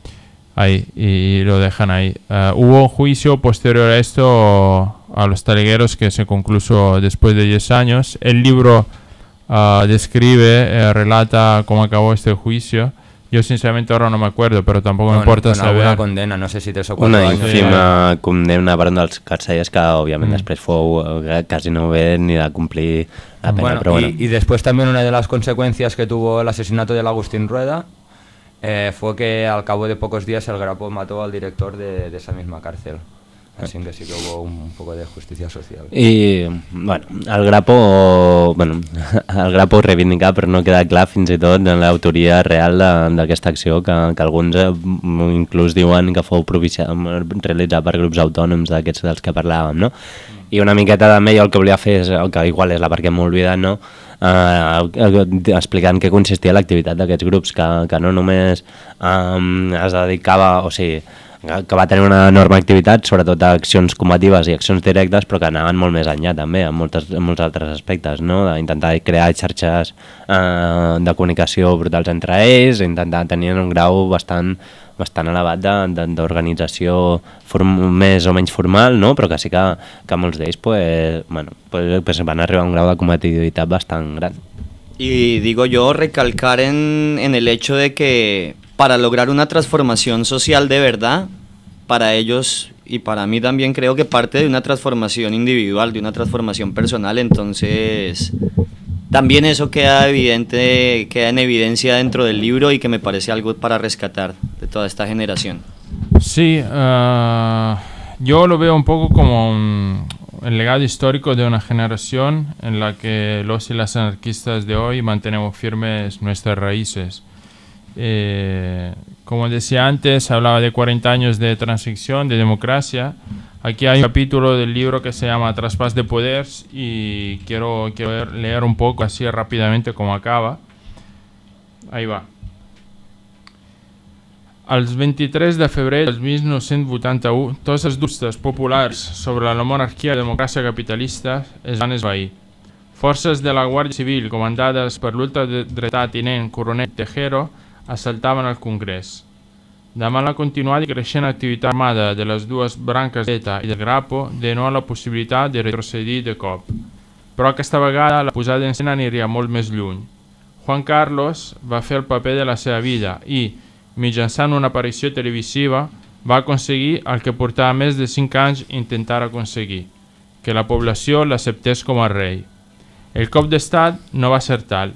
lo dejan ahí. Hubo un juicio posterior a esto a los talegueros que se concluyó después de 10 años. El libro describe, relata cómo acabó este juicio. Yo sinceramente ahora no me acuerdo, pero tampoco me importa con saber. alguna condena, no sé si 3 o 4 Una anys. ínfima condemna per un dels carcellers que, òbviament, després fou quasi no ve ni de complir la pena. Bueno, pero bueno. y después también una de las consecuencias que tuvo el asesinato del Agustín Rueda fue que al cabo de pocos días el Grapo mató al director de esa misma cárcel. Así que sí que hubo un poco de justicia social. I, bueno, el Grapo reivindicar, però no queda clar fins i tot en l'autoria real d'aquesta acció que alguns inclús diuen que fou realitzat per grups autònoms d'aquests dels que parlàvem, no? I una miqueta també jo el que volia fer és, que igual és la part que m'he oblidat, no? Explicant què consistia l'activitat d'aquests grups, que no només es dedicava, o sigui, que va tenir una enorme activitat, sobretot a accions combatives i accions directes, però que anaven molt més enllà també, en molts altres aspectes, no? D'intentar crear xarxes de comunicació brutals entre ells, intentar tenir un grau bastant elevat d'organització més o menys formal, no? Però que sí que molts d'ells van arribar a un grau de combativitat bastant gran. Y digo yo, recalcar en el hecho de que para lograr una transformación social de verdad, para ellos y para mí también creo que parte de una transformación individual, de una transformación personal, entonces también eso queda en evidencia dentro del libro y que me parece algo para rescatar de toda esta generación. Sí, yo lo veo un poco como el legado histórico de una generación en la que los y las anarquistas de hoy mantenemos firmes nuestras raíces. Como decía antes, hablaba de 40 años de transición, de democracia. Aquí hay un capítulo del libro que se llama Traspàs de Poders y quiero leer un poco así rápidamente cómo acaba. Ahí va. Els 23 de febrer del 1981, tots els dubtes populars sobre la monarquia i la democràcia capitalista es van esvair. Forces de la Guàrdia Civil, comandades per l'ultradretà tinent coronel Tejero, assaltaven el Congrés. Davant la continuada i creixent activitat armada de les dues branques d'ETA i del Grapo, de no a la possibilitat de retrocedir de cop. Però aquesta vegada la posada en escena aniria molt més lluny. Juan Carlos va fer el paper de la seva vida i, mitjançant una aparició televisiva, va aconseguir el que portava més de 5 anys intentar aconseguir, que la població l'acceptés com a rei. El cop d'estat no va ser tal.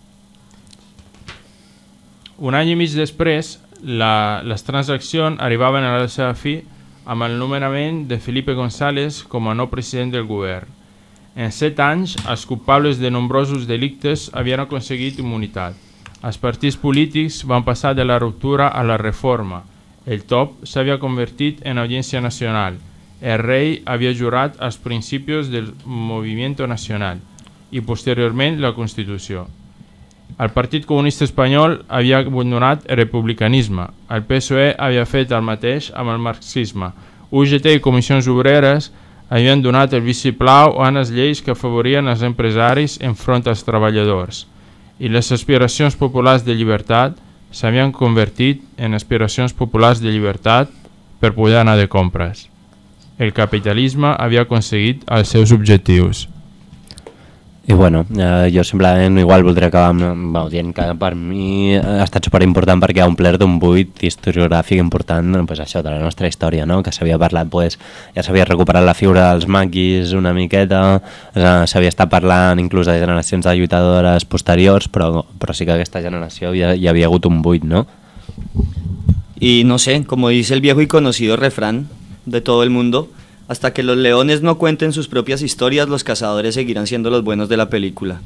Un any i mig després, les transaccions arribaven a la seva fi amb el nomenament de Felipe González com a nou president del govern. En 7 anys, els culpables de nombrosos delictes havien aconseguit immunitat. Els partits polítics van passar de la ruptura a la reforma. El top s'havia convertit en Audiència Nacional. El rei havia jurat els principis del Movimiento Nacional i posteriorment la Constitució. El Partit Comunista Espanyol havia abandonat el republicanisme. El PSOE havia fet el mateix amb el marxisme. UGT i Comissions Obreres havien donat el vistiplau a les lleis que afavorien els empresaris enfront als treballadors. I les aspiracions populars de llibertat s'havien convertit en aspiracions populars de llibertat per poder anar de compres. El capitalisme havia aconseguit els seus objectius. I bueno, jo simplement igual voldria acabar dient que per mi ha estat superimportant perquè ha omplert un buit historiogràfic important, pues això, de la nostra història, no? Que s'havia parlat, pues, ja s'havia recuperat la figura dels maquis una miqueta, s'havia estat parlant inclús de generacions de lluitadores posteriors, però sí que aquesta generació hi havia hagut un buit, no? Y no sé, como dice el viejo y conocido refrán de todo el mundo, hasta que los leones no cuenten sus propias historias, los cazadores seguirán siendo los buenos de la película.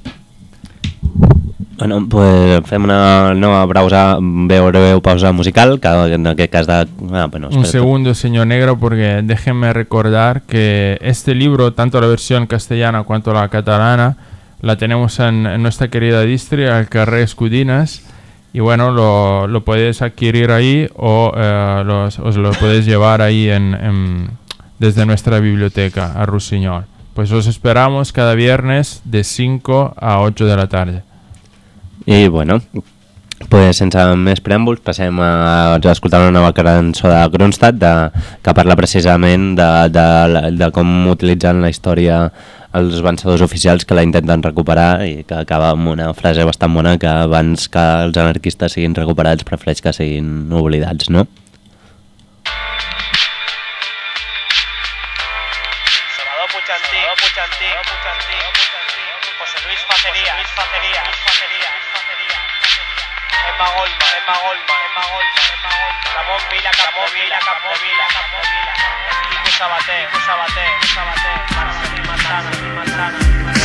Bueno, pues fem una breu pausa musical, que en aquest cas de... Un segundo, señor Negro, porque déjenme recordar que este libro, tanto la versión castellana cuanto la catalana, la tenemos en nuestra querida distri, al carrer Escudinas, y bueno, lo podéis adquirir ahí o os lo podéis llevar ahí desde nuestra biblioteca a Rusiñol. Pues os esperamos cada viernes de 5 a 8 de la tarde. Y bueno, Pues sense més preàmbuls passem a escoltar una nova cançó de Kronstadt que parla precisament de com utilitzen la història els vencedors oficials que la intenten recuperar i que acaba amb una frase bastant bona que abans que els anarquistes siguin recuperats prefereix que siguin oblidats, no? Salvador Puigantí, José Luis Facería, Emma Golma, Ramón Vila, Quico Sabaté, Mantana.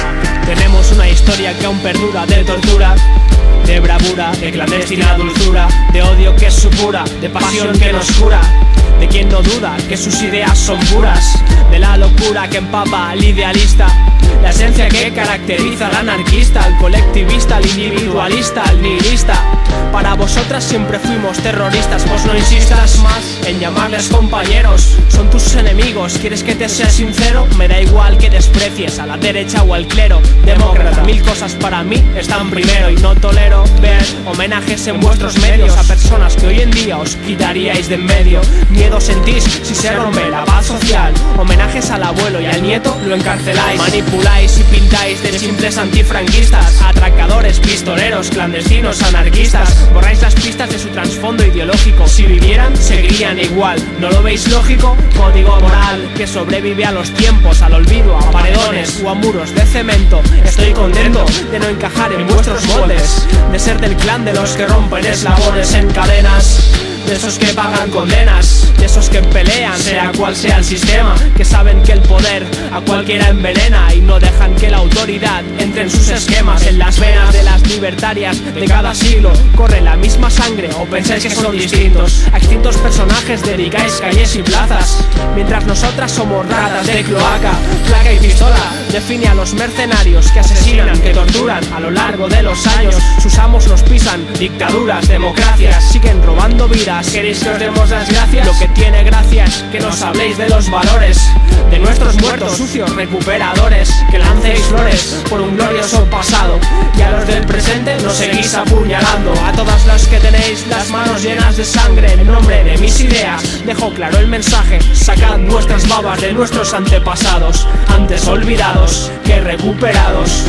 Tenemos una historia que aún perdura de tortura, de bravura, de clandestina dulzura, de odio que es su pura, de pasión que nos cura, de quien no duda que sus ideas son puras, de la locura que empapa al idealista, la esencia que caracteriza al anarquista, al colectivista, al individualista, al nihilista. Para vosotras siempre fuimos terroristas, vos no insistas más en llamarles compañeros, son tus enemigos, ¿quieres que te sea sincero? Me da igual que desprecies a la derecha o al clero, demócrata, mil cosas para mí están primero y no tolero ver homenajes en vuestros medios a personas que hoy en día os quitaríais de en medio. Miedo sentís si se rompe la paz social, homenajes al abuelo y al nieto lo encarceláis, manipuláis y pintáis de simples antifranquistas, atracadores, pistoleros, clandestinos, anarquistas, borráis las pistas de su trasfondo ideológico, si vivieran seguirían igual, ¿no lo veis lógico? Código moral que sobrevive a los tiempos, al olvido, a paredones o a muros de cemento. Estoy contento de no encajar en vuestros moldes, de ser del clan de los que rompen eslabones en cadenas, de esos que pagan condenas, de esos que pelean sea cual sea el sistema, que saben que el poder a cualquiera envenena y no dejan que la autoridad entre en sus esquemas. En las venas de las libertarias de cada siglo corre la misma sangre, o pensáis que son distintos. A extintos personajes dedicáis calles y plazas, mientras nosotras somos ratas de cloaca. Placa y pistola define a los mercenarios que asesinan, que torturan a lo largo de los años. Sus amos los pisan, dictaduras, democracias, siguen robando vidas. ¿Queréis que os demos las gracias? Lo que tiene gracia es que nos habléis de los valores, de nuestros muertos sucios recuperadores, que lancéis flores por un glorioso pasado, y a los del presente nos seguís apuñalando. A todas las que tenéis las manos llenas de sangre, en nombre de mis ideas dejo claro el mensaje: sacad vuestras babas de nuestros antepasados, antes olvidados que recuperados.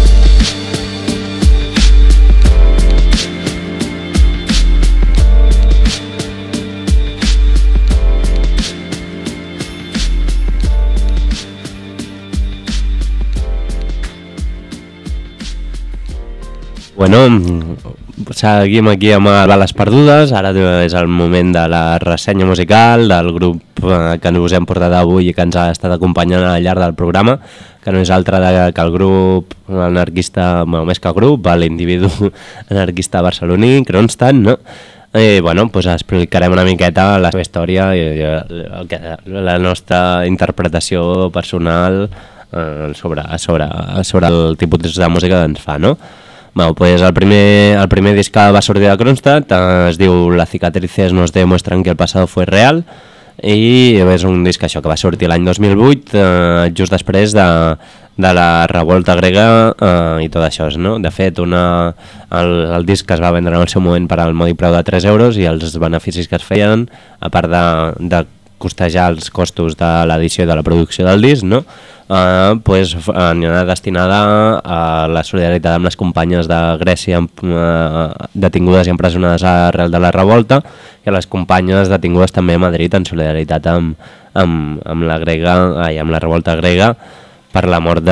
Bueno, seguim aquí amb Bales Perdudes. Ara és el moment de la ressenya musical del grup que us hem portat avui i que ens ha estat acompanyant al llarg del programa, que no és altre que el grup anarquista, bueno, més que grup, l'individu anarquista barceloní, Kronstadt, no? Bueno, pues explicarem una miqueta la seva història i la nostra interpretació personal sobre el tipus de música que ens fa, no? Bueno, pues el primer disc que va sortir de Kronstadt es diu Las cicatrices nos demuestran que el pasado fue real, i és un disc això que va sortir l'any 2008, just després de la revolta grega i tot això, no? De fet, el disc es va vendre en el seu moment per al mòdic preu de 3 euros i els beneficis que es feien, a part de costejar els costos de l'edició i de la producció del disc, no? Pues anirà destinada a la solidaritat amb les companyes de Grècia detingudes i empresonades arrel de la revolta, i a les companyes detingudes també a Madrid en solidaritat amb la revolta grega per la mort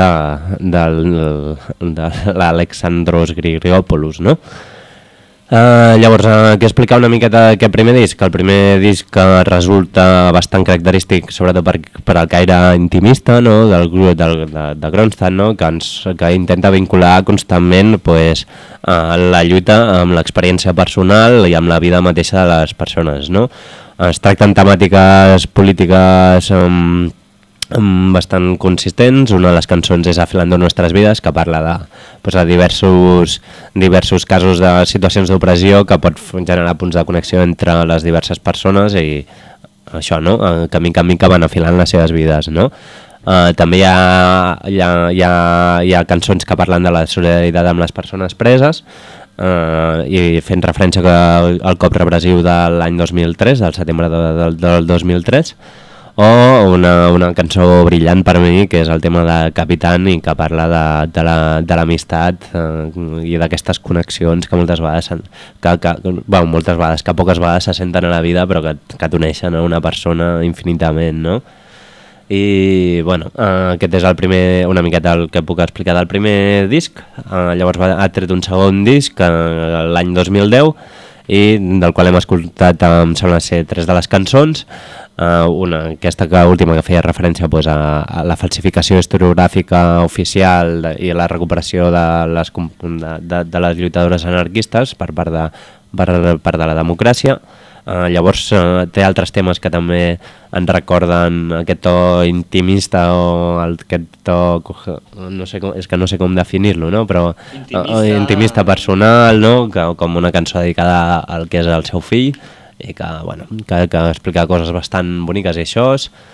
de l'Alexandros Grigopoulos, no? Llavors, què explicar una miqueta d'aquest primer disc? El primer disc resulta bastant característic, sobretot per al caire intimista, no? Del grup de Kronstadt, no? Que intenta vincular constantment la lluita amb l'experiència personal i amb la vida mateixa de les persones, no? Es tracten temàtiques polítiques bastant consistents. Una de les cançons és Afilando nuestras vidas, que parla de diversos casos de situacions d'opressió que pot generar punts de connexió entre les diverses persones i això, no? Que mica en mica van afilant les seves vides, no? També hi ha cançons que parlen de la solidaritat amb les persones preses, i fent referència al cop repressiu de l'any 2003, del setembre del 2003, o una cançó brillant per mi, que és el tema de Capitán, i que parla de l'amistat i d'aquestes connexions que moltes vegades que poques vegades se senten a la vida, però que t'uneixen a una persona infinitament, no? I bueno, aquest és el primer, una miqueta el que puc explicar del primer disc. Llavors ha tret un segon disc l'any 2010, i del qual hem escoltat, em sembla ser 3 de les cançons. Aquesta última que feia referència pues, a la falsificació historiogràfica oficial i la recuperació de les lluitadores anarquistes per part de la democràcia. Llavors té altres temes que també ens recorden aquest to intimista o aquest to, no sé com definir-lo, no? Però intimista personal, no? Com una cançó dedicada al que és el seu fill, i que explica coses bastant boniques i això,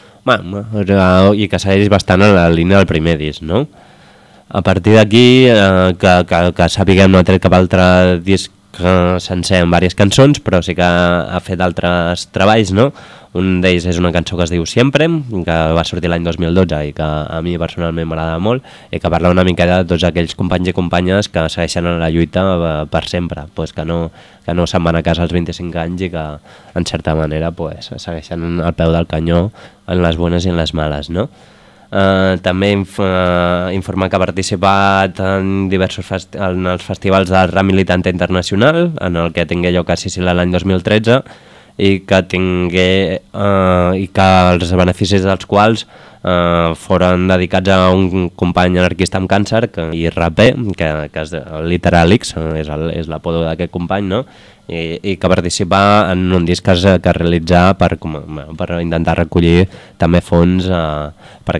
i que segueix bastant en la línia del primer disc, no? A partir d'aquí, que sapiguem, no ha tret cap altre disc sencer amb diverses cançons, però sí que ha fet altres treballs, no? Un d'ells és una cançó que es diu Siempre, que va sortir l'any 2012 i que a mi personalment m'agrada molt, i que parla una mica de tots aquells companys i companyes que segueixen en la lluita per sempre, pues que no se'n van a casa als 25 anys i que en certa manera pues, segueixen al peu del canyó en les bones i en les males, no? També informar que ha participat en diversos en els festivals de rap militante internacional, en el que tingué lloc a Sicília l'any 2013, i que els beneficis dels quals foren dedicats a un company anarquista amb càncer i raper, que és Literalix, és l'apodo d'aquest company, no? I que participa en un disc que realitzar per intentar recollir també fons per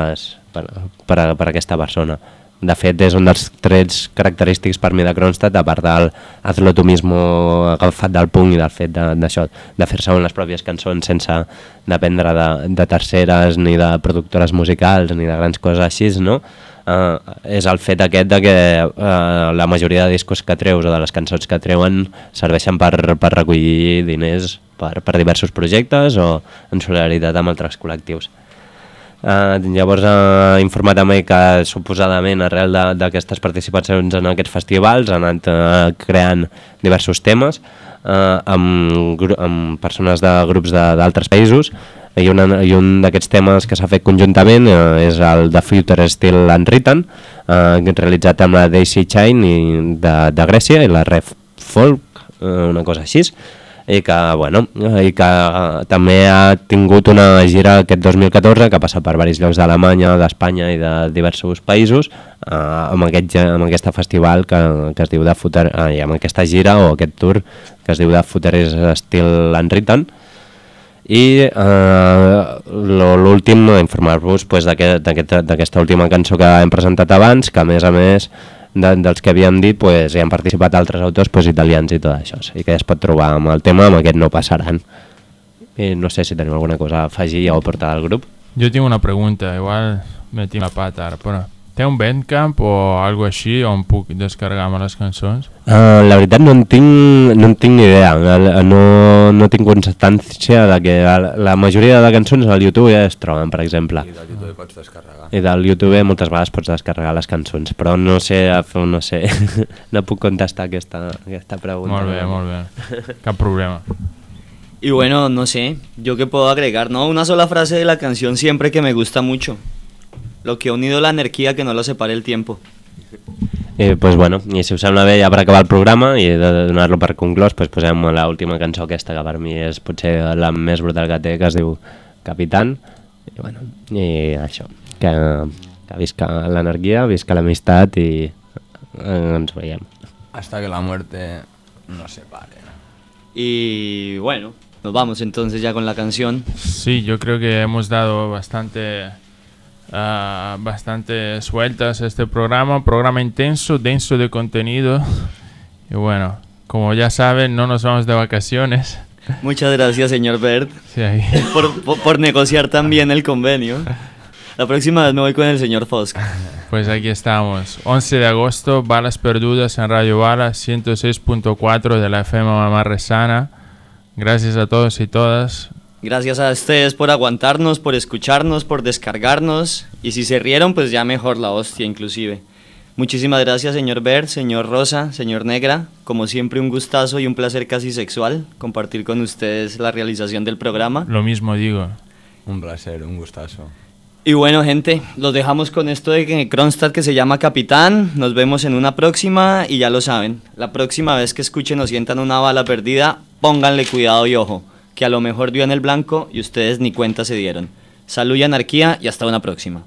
aquesta persona. De fet, és un dels trets característics per mi de Kronstadt, a part del hazlo tu mismo agafat del punk i del fet d'això, de fer-se les pròpies cançons sense dependre de terceres ni de productores musicals ni de grans coses així, no? És el fet aquest de que la majoria de discos que treus o de les cançons que treuen serveixen per recollir diners per diversos projectes o en solidaritat amb altres col·lectius. Llavors ha informat també que suposadament arrel d'aquestes participacions en aquests festivals han anat creant diversos temes amb persones de grups d'altres països, i un d'aquests temes que s'ha fet conjuntament és el The Future Still Unwritten, realitzat amb la Daisy Chain de Grècia i la Ref Folk, una cosa així, i que també ha tingut una gira aquest 2014 que ha passat per diversos llocs d'Alemanya, d'Espanya i de diversos països amb aquest festival que es diu amb aquesta gira o aquest tour que es diu The Future Still Unwritten. I l'últim, informar-vos d'aquesta última cançó que hem presentat abans, que a més dels que havíem dit hi han participat altres autors italians i tot això, i que es pot trobar amb el tema, amb aquest No passaran. I no sé si tenim alguna cosa a afegir o aportar al grup. Jo tinc una pregunta, igual metim la pata ara, però té un Bandcamp o algo així on puc descarregar-me les cançons? La veritat no en tinc ni idea, no tinc constància de que la majoria de cançons al YouTube ja es troben, per exemple. I del YouTube pots descarregar. I del YouTube moltes vegades pots descarregar les cançons, però no sé, no puc contestar aquesta pregunta. Molt bé, cap problema. Y bueno, no sé, yo qué puedo agregar, ¿no? Una sola frase de la canción Siempre que me gusta mucho. Lo que ha unido la energía que no lo separe el tiempo. Pues bueno, i si us sembla bé, ja per acabar el programa i de donar-lo per conclòs, posem l'última cançó aquesta, que per mi és potser la més brutal que té, que es diu Capitán. I això, que visca l'energia, visca l'amistat i ens veiem. Hasta que la muerte nos separe. Y bueno, nos vamos entonces ya con la canción. Sí, yo creo que hemos dado bastante sueltas a este programa intenso, denso de contenido. Y bueno, como ya saben, no nos vamos de vacaciones. Muchas gracias, señor Bert, sí, por negociar también el convenio. La próxima vez me voy con el señor Fosk. Pues aquí estamos. 11 de agosto, Balas Perdudas en Radio Bala, 106.4 de la FM Mamarresana. Gracias a todos y todas. Gracias a ustedes por aguantarnos, por escucharnos, por descargarnos. Y si se rieron, pues ya mejor, la hostia inclusive. Muchísimas gracias, señor Ver, señor Rosa, señor Negra. Como siempre, un gustazo y un placer casi sexual compartir con ustedes la realización del programa. Lo mismo digo. Un placer, un gustazo. Y bueno, gente, los dejamos con esto de Kronstadt que se llama Capitán. Nos vemos en una próxima y ya lo saben. La próxima vez que escuchen o sientan una bala perdida, pónganle cuidado y ojo, que a lo mejor dio en el blanco y ustedes ni cuenta se dieron. Salud y anarquía y hasta una próxima.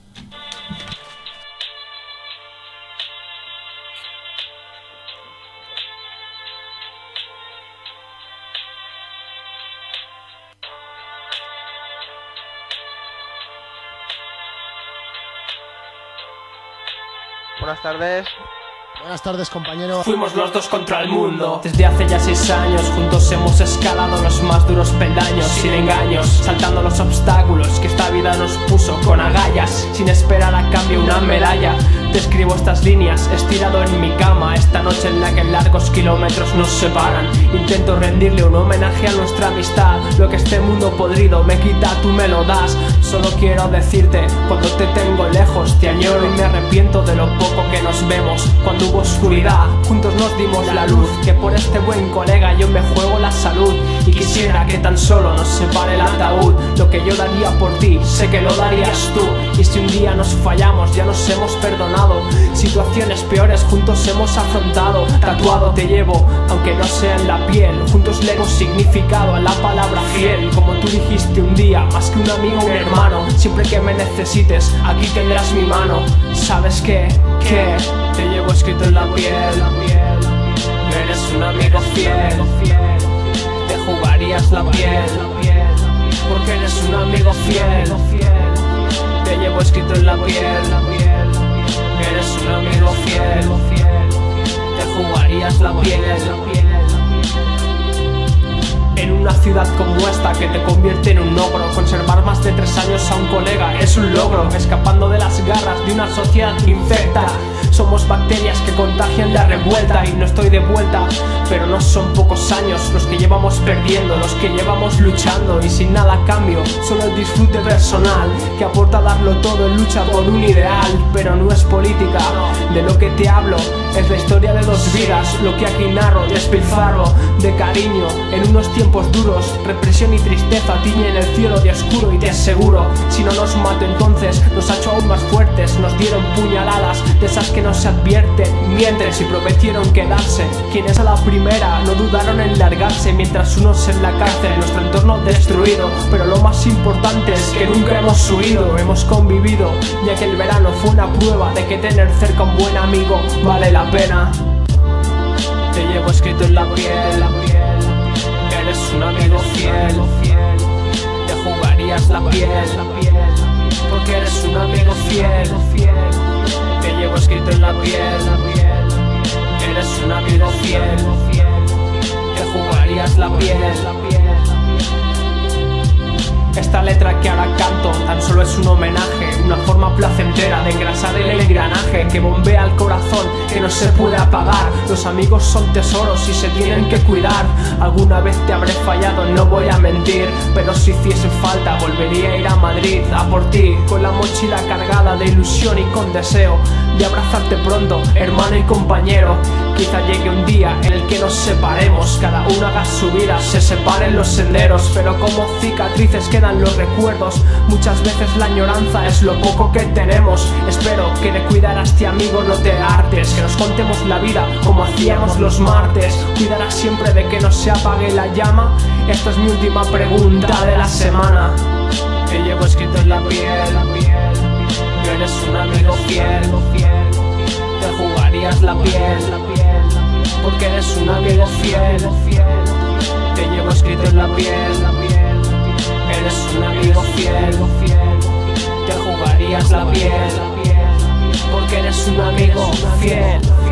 Buenas tardes. Buenas tardes, compañero. Fuimos los dos contra el mundo. Desde hace ya 6 años juntos hemos escalado los más duros peldaños, sin engaños, saltando los obstáculos que esta vida nos puso con agallas, sin esperar a cambio una medalla. Te escribo estas líneas estirado en mi cama, esta noche en la que largos kilómetros nos separan. Intento rendirle un homenaje a nuestra amistad. Lo que este mundo podrido me quita, tú me lo das. Solo quiero decirte, cuando te tengo lejos te añoro y me arrepiento de lo poco que nos vemos. Cuando hubo oscuridad, juntos nos dimos la luz, que por este buen colega yo me juego la salud. Y quisiera que tan solo nos separe el ataúd. Lo que yo daría por ti, sé que lo darías tú. Y si un día nos fallamos, ya nos hemos perdonado. Situaciones peores juntos hemos afrontado. Tatuado te llevo, aunque no sea en la piel. Juntos le hemos significado a la palabra fiel. Como tú dijiste un día, más que un amigo, un hermano. Siempre que me necesites, aquí tendrás mi mano. ¿Sabes qué? Te llevo escrito en la piel. Eres un amigo fiel. Te jugarías la piel, porque eres un amigo fiel. Te llevo escrito en la piel. Eres un amigo fiel. Te jugarías la piel. En una ciudad como esta que te convierte en un ogro, conservar más de 3 años a un colega es un logro. Escapando de las garras de una sociedad infecta. Somos bacterias que contagian la revuelta. Y no estoy de vuelta, pero no son pocos años los que llevamos perdiendo, los que llevamos luchando y sin nada a cambio, solo el disfrute personal que aporta darlo todo en lucha por un ideal. Pero no es política, de lo que te hablo es la historia de 2 vidas. Lo que aquí narro, despilfarro de cariño en unos tiempos duros. Represión y tristeza tiñen el cielo de oscuro. Y te aseguro, si no nos mato entonces nos ha hecho aún más fuertes. Nos dieron puñaladas de esas que no se advierten, mienten y prometieron quedarse. Quienes a la primera no dudaron en largarse, mientras unos en la cárcel, nuestro entorno destruido. Pero lo más importante es que nunca hemos huido, hemos convivido, ya que el verano fue una prueba de que tener cerca un buen amigo vale la pena. Te llevo escrito en la piel. Eres un amigo fiel. Te jugarías la piel, porque eres un amigo fiel. Te llevo escrito en la piel. Eres un amigo fiel. Te jugarías la piel. Esta letra que ahora canto tan solo es un homenaje, una forma placentera de engrasar el engranaje que bombea el corazón, que no se puede apagar. Los amigos son tesoros y se tienen que cuidar. Alguna vez te habré fallado, no voy a mentir, pero si hiciese falta volvería a ir a Madrid a por ti, con la mochila cargada de ilusión y con deseo de abrazarte pronto, hermano y compañero. Quizá llegue un día en el que nos separemos, cada uno haga su vida, se separen los senderos, pero como cicatrices quedan los recuerdos. Muchas veces la añoranza es lo poco que tenemos. Espero que de cuidar a este amigo no te hartes, que nos contemos la vida como hacíamos los martes. Cuidarás siempre de que no se apague la llama. Esta es mi última pregunta de la semana. Te llevo escrito en la piel. Eres un amigo fiel. Te jugarías la piel, porque eres un amigo fiel. Te llevo escrito en la piel. Eres un amigo fiel. Te jugarías la piel, porque eres un amigo fiel.